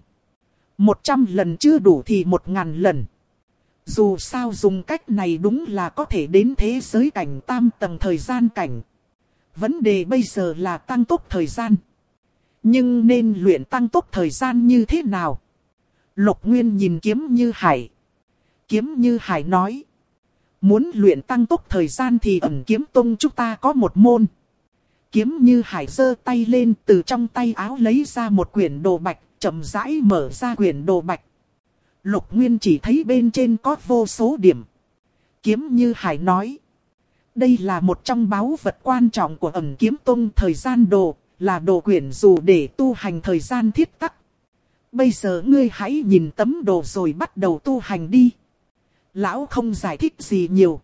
100 lần chưa đủ thì 1000 lần. Dù sao dùng cách này đúng là có thể đến thế giới cảnh tam tầng thời gian cảnh. Vấn đề bây giờ là tăng tốc thời gian. Nhưng nên luyện tăng tốc thời gian như thế nào? Lục Nguyên nhìn Kiếm Như Hải. Kiếm Như Hải nói. Muốn luyện tăng tốc thời gian thì Ẩn Kiếm Tông chúng ta có một môn. Kiếm Như Hải giơ tay lên, từ trong tay áo lấy ra một quyển đồ bạch, chậm rãi mở ra quyển đồ bạch. Lục Nguyên chỉ thấy bên trên có vô số điểm. Kiếm Như Hải nói. Đây là một trong báu vật quan trọng của Ẩn Kiếm Tông, thời gian đồ, là đồ quyển dù để tu hành thời gian thiết tắc. Bây giờ ngươi hãy nhìn tấm đồ rồi bắt đầu tu hành đi. Lão không giải thích gì nhiều.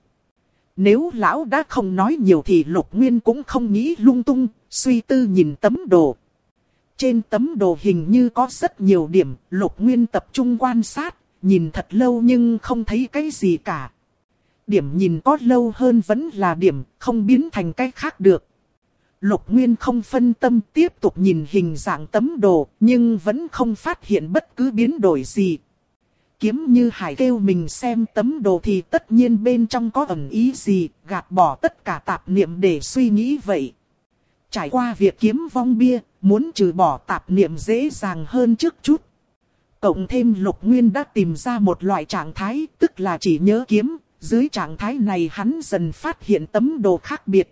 Nếu lão đã không nói nhiều thì Lục Nguyên cũng không nghĩ lung tung, suy tư nhìn tấm đồ. Trên tấm đồ hình như có rất nhiều điểm, Lục Nguyên tập trung quan sát, nhìn thật lâu nhưng không thấy cái gì cả. Điểm nhìn có lâu hơn vẫn là điểm, không biến thành cái khác được. Lục Nguyên không phân tâm tiếp tục nhìn hình dạng tấm đồ, nhưng vẫn không phát hiện bất cứ biến đổi gì. Kiếm Như Hải kêu mình xem tấm đồ thì tất nhiên bên trong có ẩn ý gì, gạt bỏ tất cả tạp niệm để suy nghĩ vậy. Trải qua việc kiếm vong bia, muốn trừ bỏ tạp niệm dễ dàng hơn trước chút. Cộng thêm Lục Nguyên đã tìm ra một loại trạng thái, tức là chỉ nhớ kiếm. Dưới trạng thái này hắn dần phát hiện tấm đồ khác biệt.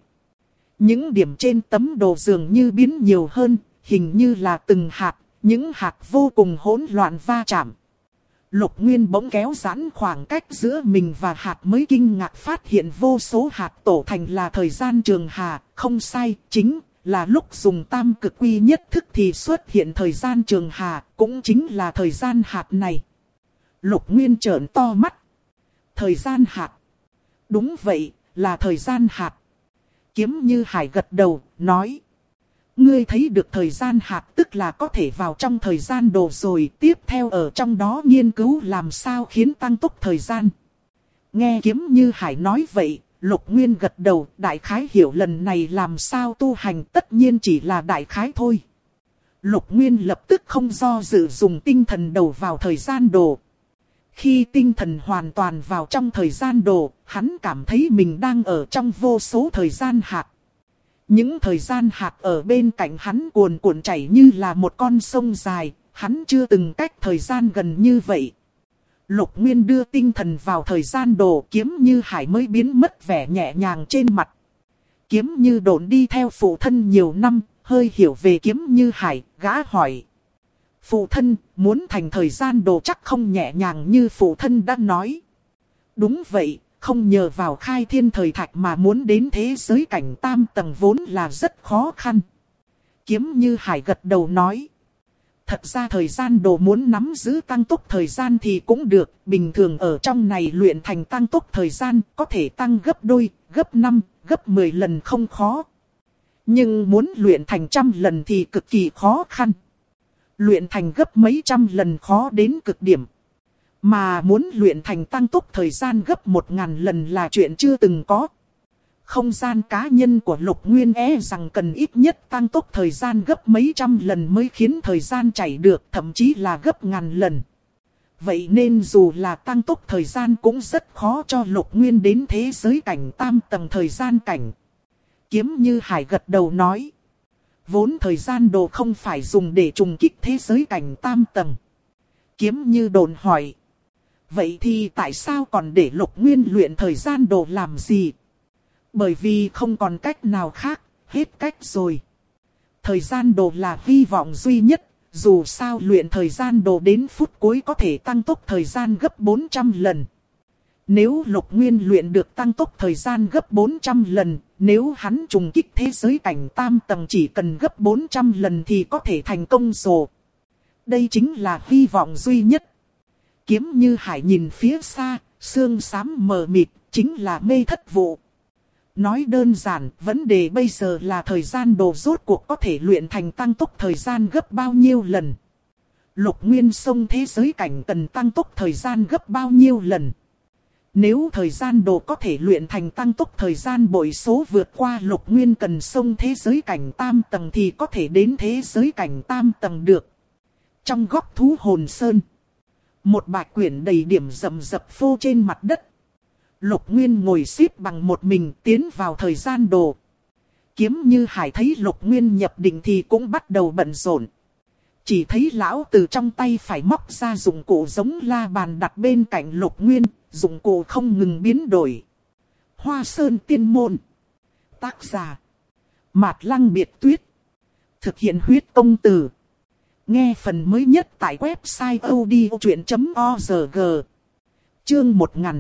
Những điểm trên tấm đồ dường như biến nhiều hơn, hình như là từng hạt, những hạt vô cùng hỗn loạn va chạm. Lục Nguyên bỗng kéo giãn khoảng cách giữa mình và hạt mới kinh ngạc phát hiện vô số hạt tổ thành là thời gian trường hà, không sai, chính là lúc dùng tam cực quy nhất thức thì xuất hiện thời gian trường hà, cũng chính là thời gian hạt này. Lục Nguyên trợn to mắt. Thời gian hạt. Đúng vậy, là thời gian hạt. Kiếm Như Hải gật đầu, nói. Ngươi thấy được thời gian hạt tức là có thể vào trong thời gian đồ rồi, tiếp theo ở trong đó nghiên cứu làm sao khiến tăng tốc thời gian. Nghe Kiếm Như Hải nói vậy, Lục Nguyên gật đầu, đại khái hiểu lần này làm sao tu hành, tất nhiên chỉ là đại khái thôi. Lục Nguyên lập tức không do dự dùng tinh thần đầu vào thời gian đồ. Khi tinh thần hoàn toàn vào trong thời gian đồ, hắn cảm thấy mình đang ở trong vô số thời gian hạt. Những thời gian hạt ở bên cạnh hắn cuồn cuộn chảy như là một con sông dài, hắn chưa từng cách thời gian gần như vậy. Lục Nguyên đưa tinh thần vào thời gian đồ, Kiếm Như Hải mới biến mất vẻ nhẹ nhàng trên mặt. Kiếm Như độn đi theo phụ thân nhiều năm, hơi hiểu về Kiếm Như Hải, gã hỏi. Phụ thân, muốn thành thời gian đồ chắc không nhẹ nhàng như phụ thân đã nói. Đúng vậy, không nhờ vào khai thiên thời thạch mà muốn đến thế giới cảnh tam tầng vốn là rất khó khăn. Kiếm Như Hải gật đầu nói. Thật ra thời gian đồ muốn nắm giữ tăng tốc thời gian thì cũng được, bình thường ở trong này luyện thành tăng tốc thời gian có thể tăng gấp đôi, gấp 5, gấp 10 lần không khó. Nhưng muốn luyện thành 100 lần thì cực kỳ khó khăn. Luyện thành gấp mấy trăm lần khó đến cực điểm. Mà muốn luyện thành tăng tốc thời gian gấp 1000 lần là chuyện chưa từng có. Không gian cá nhân của Lục Nguyên rằng cần ít nhất tăng tốc thời gian gấp mấy trăm lần mới khiến thời gian chảy được, thậm chí là gấp 1000 lần. Vậy nên dù là tăng tốc thời gian cũng rất khó cho Lục Nguyên đến thế giới cảnh tam tầng thời gian cảnh. Kiếm Như Hải gật đầu nói. Vốn thời gian đồ không phải dùng để trùng kích thế giới cảnh tam tầng. Kiếm Như đồn hỏi. Vậy thì tại sao còn để Lục Nguyên luyện thời gian đồ làm gì? Bởi vì không còn cách nào khác, hết cách rồi. Thời gian đồ là hy vọng duy nhất, dù sao luyện thời gian đồ đến phút cuối có thể tăng tốc thời gian gấp 400 lần. Nếu Lục Nguyên luyện được tăng tốc thời gian gấp 400 lần, nếu hắn trùng kích thế giới cảnh tam tầng chỉ cần gấp 400 lần thì có thể thành công rồi. Đây chính là hy vọng duy nhất. Kiếm Như Hải nhìn phía xa, sương xám mờ mịt, chính là mê thất vụ. Nói đơn giản, vấn đề bây giờ là thời gian đồ rốt cuộc có thể luyện thành tăng tốc thời gian gấp bao nhiêu lần. Lục Nguyên xông thế giới cảnh cần tăng tốc thời gian gấp bao nhiêu lần. Nếu thời gian đồ có thể luyện thành tăng tốc thời gian bội số vượt qua Lục Nguyên cần xông thế giới cảnh tam tầng thì có thể đến thế giới cảnh tam tầng được. Trong góc thú hồn sơn, một bạch quyển đầy điểm rầm rập phô trên mặt đất. Lục Nguyên ngồi xếp bằng một mình tiến vào thời gian đồ. Kiếm Như Hải thấy Lục Nguyên nhập định thì cũng bắt đầu bận rộn. Chỉ thấy lão từ trong tay phải móc ra dụng cụ giống la bàn đặt bên cạnh Lục Nguyên, dụng cụ không ngừng biến đổi. Hoa Sơn Tiên Môn. Tác giả Mạt Lăng Biệt Tuyết. Thực hiện huyết công từ. Nghe phần mới nhất tại website odchuyện.org. Chương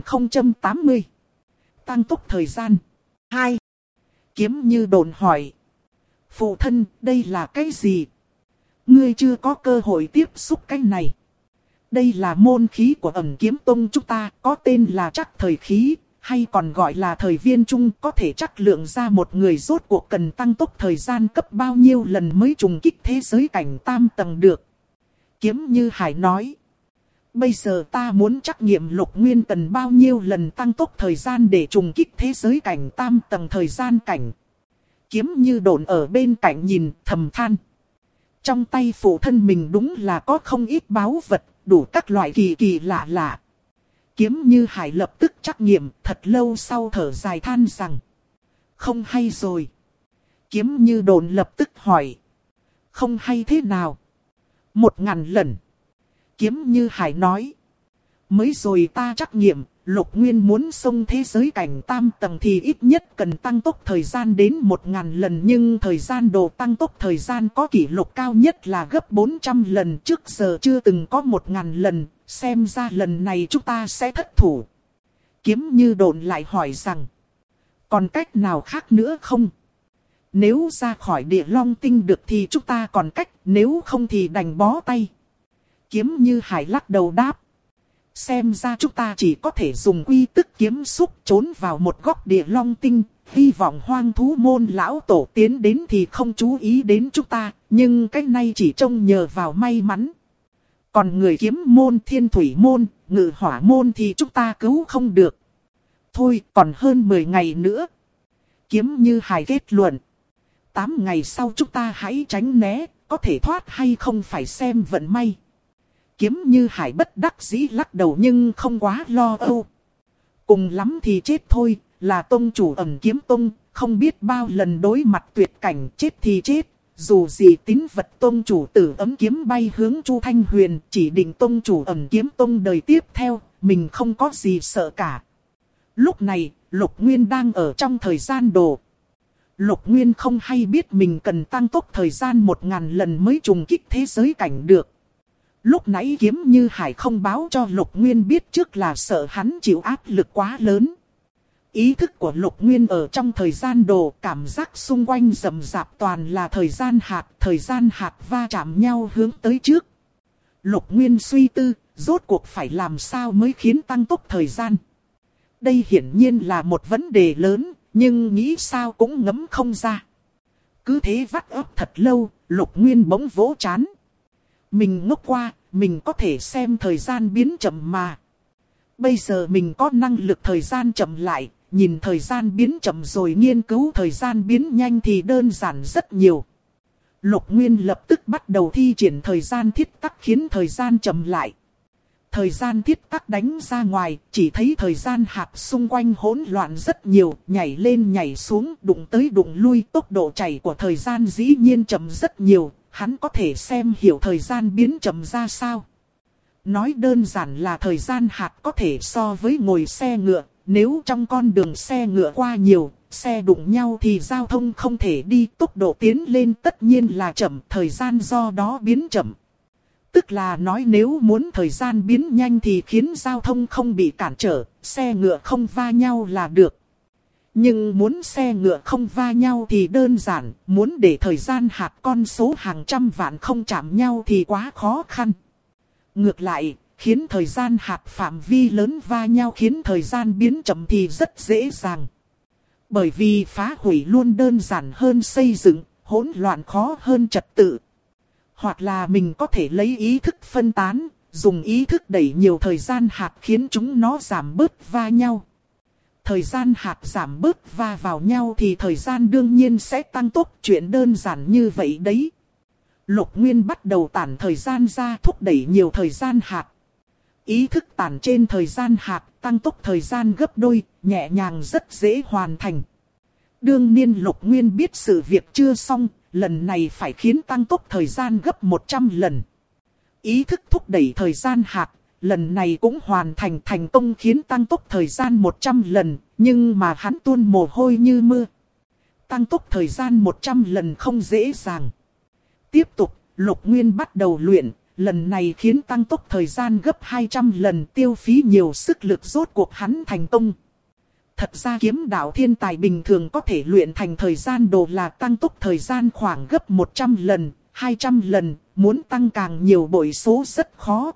1080. Tăng tốc thời gian 2. Kiếm Như đồn hỏi. Phụ thân, đây là cái gì? Ngươi chưa có cơ hội tiếp xúc cái này. Đây là môn khí của Ẩn Kiếm Tông chúng ta, có tên là Trắc Thời Khí, hay còn gọi là Thời Viên Trung, có thể trắc lượng ra một người rốt cuộc cần tăng tốc thời gian cấp bao nhiêu lần mới trùng kích thế giới cảnh tam tầng được. Kiếm Như Hải nói. Bây giờ ta muốn trắc nghiệm Lục Nguyên cần bao nhiêu lần tăng tốc thời gian để trùng kích thế giới cảnh tam tầng thời gian cảnh. Kiếm Như đồn ở bên cạnh nhìn thầm than. Trong tay phụ thân mình đúng là có không ít báu vật, đủ các loại kỳ kỳ lạ lạ. Kiếm Như Hải lập tức trắc nghiệm, thật lâu sau thở dài than rằng. Không hay rồi. Kiếm Như đồn lập tức hỏi. Không hay thế nào? 1000 lần. Kiếm Như Hải nói. Mới rồi ta trắc nghiệm, Lục Nguyên muốn xông thế giới cảnh tam tầng thì ít nhất cần tăng tốc thời gian đến 1000 lần. Nhưng thời gian đồ tăng tốc thời gian có kỷ lục cao nhất là gấp 400 lần. Trước giờ chưa từng có 1000 lần, xem ra lần này chúng ta sẽ thất thủ. Kiếm Như đồn lại hỏi rằng. Còn cách nào khác nữa không? Nếu ra khỏi địa long tinh được thì chúng ta còn cách, nếu không thì đành bó tay. Kiếm Như Hải lắc đầu đáp. Xem ra chúng ta chỉ có thể dùng quy tức kiếm xúc trốn vào một góc địa long tinh. Hy vọng hoang thú môn lão tổ tiến đến thì không chú ý đến chúng ta. Nhưng cái này chỉ trông nhờ vào may mắn. Còn người kiếm môn, thiên thủy môn, ngự hỏa môn thì chúng ta cứu không được. Thôi còn hơn 10 ngày nữa. Kiếm Như Hải kết luận. 8 ngày sau chúng ta hãy tránh né. Có thể thoát hay không phải xem vận may. Kiếm Như Hải bất đắc dĩ lắc đầu nhưng không quá lo âu. Cùng lắm thì chết thôi, là tông chủ Ẩn Kiếm Tông, không biết bao lần đối mặt tuyệt cảnh, chết thì chết. Dù gì tín vật tông chủ Tử Ấm kiếm bay hướng Chu Thanh Huyền, chỉ định tông chủ Ẩn Kiếm Tông đời tiếp theo, mình không có gì sợ cả. Lúc này, Lục Nguyên đang ở trong thời gian đồ. Lục Nguyên không hay biết mình cần tăng tốc thời gian 1000 lần mới trùng kích thế giới cảnh được. Lúc nãy Kiếm Như Hải không báo cho Lục Nguyên biết trước là sợ hắn chịu áp lực quá lớn. Ý thức của Lục Nguyên ở trong thời gian đồ, cảm giác xung quanh rầm rạp toàn là thời gian hạt va chạm nhau hướng tới trước. Lục Nguyên suy tư, rốt cuộc phải làm sao mới khiến tăng tốc thời gian. Đây hiển nhiên là một vấn đề lớn, nhưng nghĩ sao cũng ngẫm không ra. Cứ thế vắt óc thật lâu, Lục Nguyên bỗng vỗ trán. Mình ngốc qua, mình có thể xem thời gian biến chậm mà. Bây giờ mình có năng lực thời gian chậm lại, nhìn thời gian biến chậm rồi nghiên cứu thời gian biến nhanh thì đơn giản rất nhiều. Lục Nguyên lập tức bắt đầu thi triển thời gian thiết tắc khiến thời gian chậm lại. Thời gian thiết tắc đánh ra ngoài, chỉ thấy thời gian hạt xung quanh hỗn loạn rất nhiều, nhảy lên nhảy xuống, đụng tới đụng lui, tốc độ chảy của thời gian dĩ nhiên chậm rất nhiều, hắn có thể xem hiểu thời gian biến chậm ra sao. Nói đơn giản là thời gian hạt có thể so với ngồi xe ngựa, nếu trong con đường xe ngựa qua nhiều, xe đụng nhau thì giao thông không thể đi, tốc độ tiến lên tất nhiên là chậm, thời gian do đó biến chậm. Tức là nói nếu muốn thời gian biến nhanh thì khiến giao thông không bị cản trở, xe ngựa không va nhau là được. Nhưng muốn xe ngựa không va nhau thì đơn giản, muốn để thời gian hạt con số hàng trăm vạn không chạm nhau thì quá khó khăn. Ngược lại, khiến thời gian hạt phạm vi lớn va nhau khiến thời gian biến chậm thì rất dễ dàng. Bởi vì phá hủy luôn đơn giản hơn xây dựng, hỗn loạn khó hơn trật tự. Hoặc là mình có thể lấy ý thức phân tán, dùng ý thức đẩy nhiều thời gian hạt khiến chúng nó giảm bớt va nhau. Thời gian hạt giảm bớt va vào nhau thì thời gian đương nhiên sẽ tăng tốc, chuyện đơn giản như vậy đấy. Lục Nguyên bắt đầu tản thời gian ra thúc đẩy nhiều thời gian hạt. Ý thức tản trên thời gian hạt tăng tốc thời gian gấp đôi, nhẹ nhàng rất dễ hoàn thành. Đương nhiên Lục Nguyên biết sự việc chưa xong, lần này phải khiến tăng tốc thời gian gấp 100 lần. Ý thức thúc đẩy thời gian hạt, lần này cũng hoàn thành thành công khiến tăng tốc thời gian 100 lần, nhưng mà hắn tuôn mồ hôi như mưa. Tăng tốc thời gian 100 lần không dễ dàng. Tiếp tục, Lục Nguyên bắt đầu luyện, lần này khiến tăng tốc thời gian gấp 200 lần, tiêu phí nhiều sức lực, rốt cuộc hắn thành công. Thật ra kiếm đạo thiên tài bình thường có thể luyện thành thời gian đồ là tăng tốc thời gian khoảng gấp 100 lần, 200 lần, muốn tăng càng nhiều bội số rất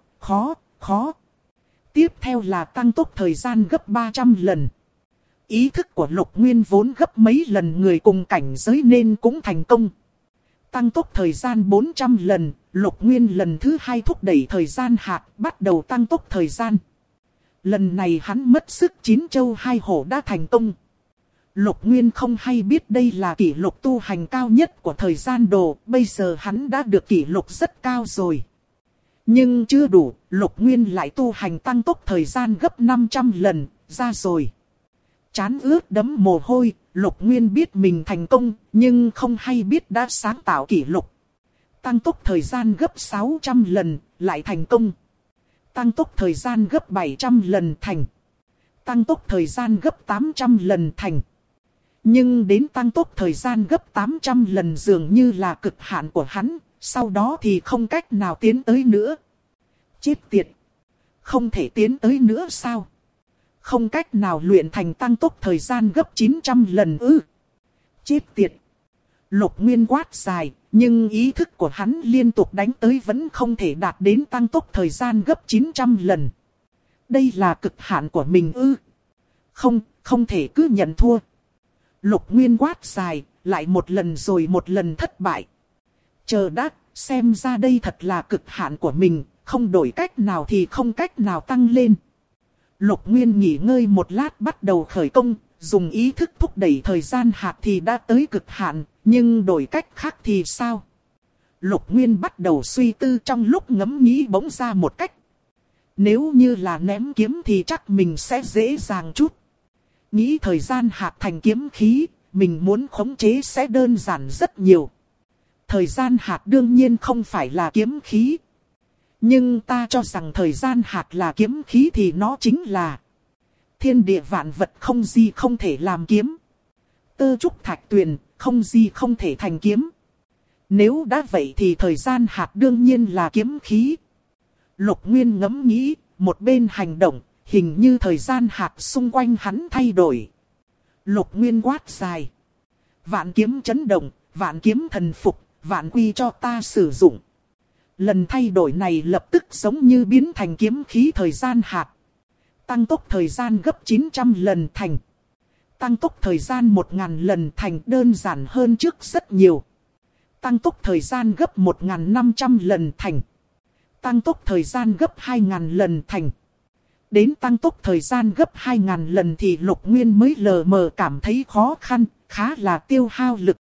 khó. Tiếp theo là tăng tốc thời gian gấp 300 lần. Ý thức của Lục Nguyên vốn gấp mấy lần người cùng cảnh giới nên cũng thành công. Tăng tốc thời gian 400 lần, Lục Nguyên lần thứ 2 thúc đẩy thời gian hạt, bắt đầu tăng tốc thời gian. Lần này hắn mất sức 9 châu 2 hổ đã thành công. Lục Nguyên không hay biết đây là kỷ lục tu hành cao nhất của thời gian đồ, bây giờ hắn đã được kỷ lục rất cao rồi. Nhưng chưa đủ, Lục Nguyên lại tu hành tăng tốc thời gian gấp 500 lần, ra rồi. Chán ướt đẫm mồ hôi, Lục Nguyên biết mình thành công, nhưng không hay biết đã sáng tạo kỷ lục. Tăng tốc thời gian gấp 600 lần, lại thành công. Tăng tốc thời gian gấp 700 lần thành. Tăng tốc thời gian gấp 800 lần thành. Nhưng đến tăng tốc thời gian gấp 800 lần dường như là cực hạn của hắn, sau đó thì không cách nào tiến tới nữa. Chết tiệt! Không thể tiến tới nữa sao? Không cách nào luyện thành tăng tốc thời gian gấp 900 lần ư? Chết tiệt! Lục Nguyên quát dài, nhưng ý thức của hắn liên tục đánh tới vẫn không thể đạt đến tăng tốc thời gian gấp 900 lần. Đây là cực hạn của mình ư? Không thể cứ nhận thua. Lục Nguyên quát dài, lại một lần rồi một lần thất bại. Chờ đã, xem ra đây thật là cực hạn của mình, không đổi cách nào thì không cách nào tăng lên. Lục Nguyên nghỉ ngơi một lát bắt đầu khởi công, dùng ý thức thúc đẩy thời gian hạt thì đã tới cực hạn, nhưng đổi cách khác thì sao? Lục Nguyên bắt đầu suy tư, trong lúc ngẫm nghĩ bỗng ra một cách. Nếu như là ném kiếm thì chắc mình sẽ dễ dàng chút. Nghĩ thời gian hạt thành kiếm khí, mình muốn khống chế sẽ đơn giản rất nhiều. Thời gian hạt đương nhiên không phải là kiếm khí. Nhưng ta cho rằng thời gian hạt là kiếm khí thì nó chính là thiên địa vạn vật, không gì không thể làm kiếm. Tơ trúc thạch tuyền, không gì không thể thành kiếm. Nếu đã vậy thì thời gian hạt đương nhiên là kiếm khí. Lục Nguyên ngẫm nghĩ, một bên hành động, hình như thời gian hạt xung quanh hắn thay đổi. Lục Nguyên quát dài. Vạn kiếm chấn động, vạn kiếm thần phục, vạn quy cho ta sử dụng. Lần thay đổi này lập tức giống như biến thành kiếm khí thời gian hạt. Tăng tốc thời gian gấp 900 lần thành. Tăng tốc thời gian 1000 lần thành, đơn giản hơn trước rất nhiều. Tăng tốc thời gian gấp 1500 lần thành. Tăng tốc thời gian gấp 2000 lần thành. Đến tăng tốc thời gian gấp 2000 lần thì Lục Nguyên mới lờ mờ cảm thấy khó khăn, khá là tiêu hao lực.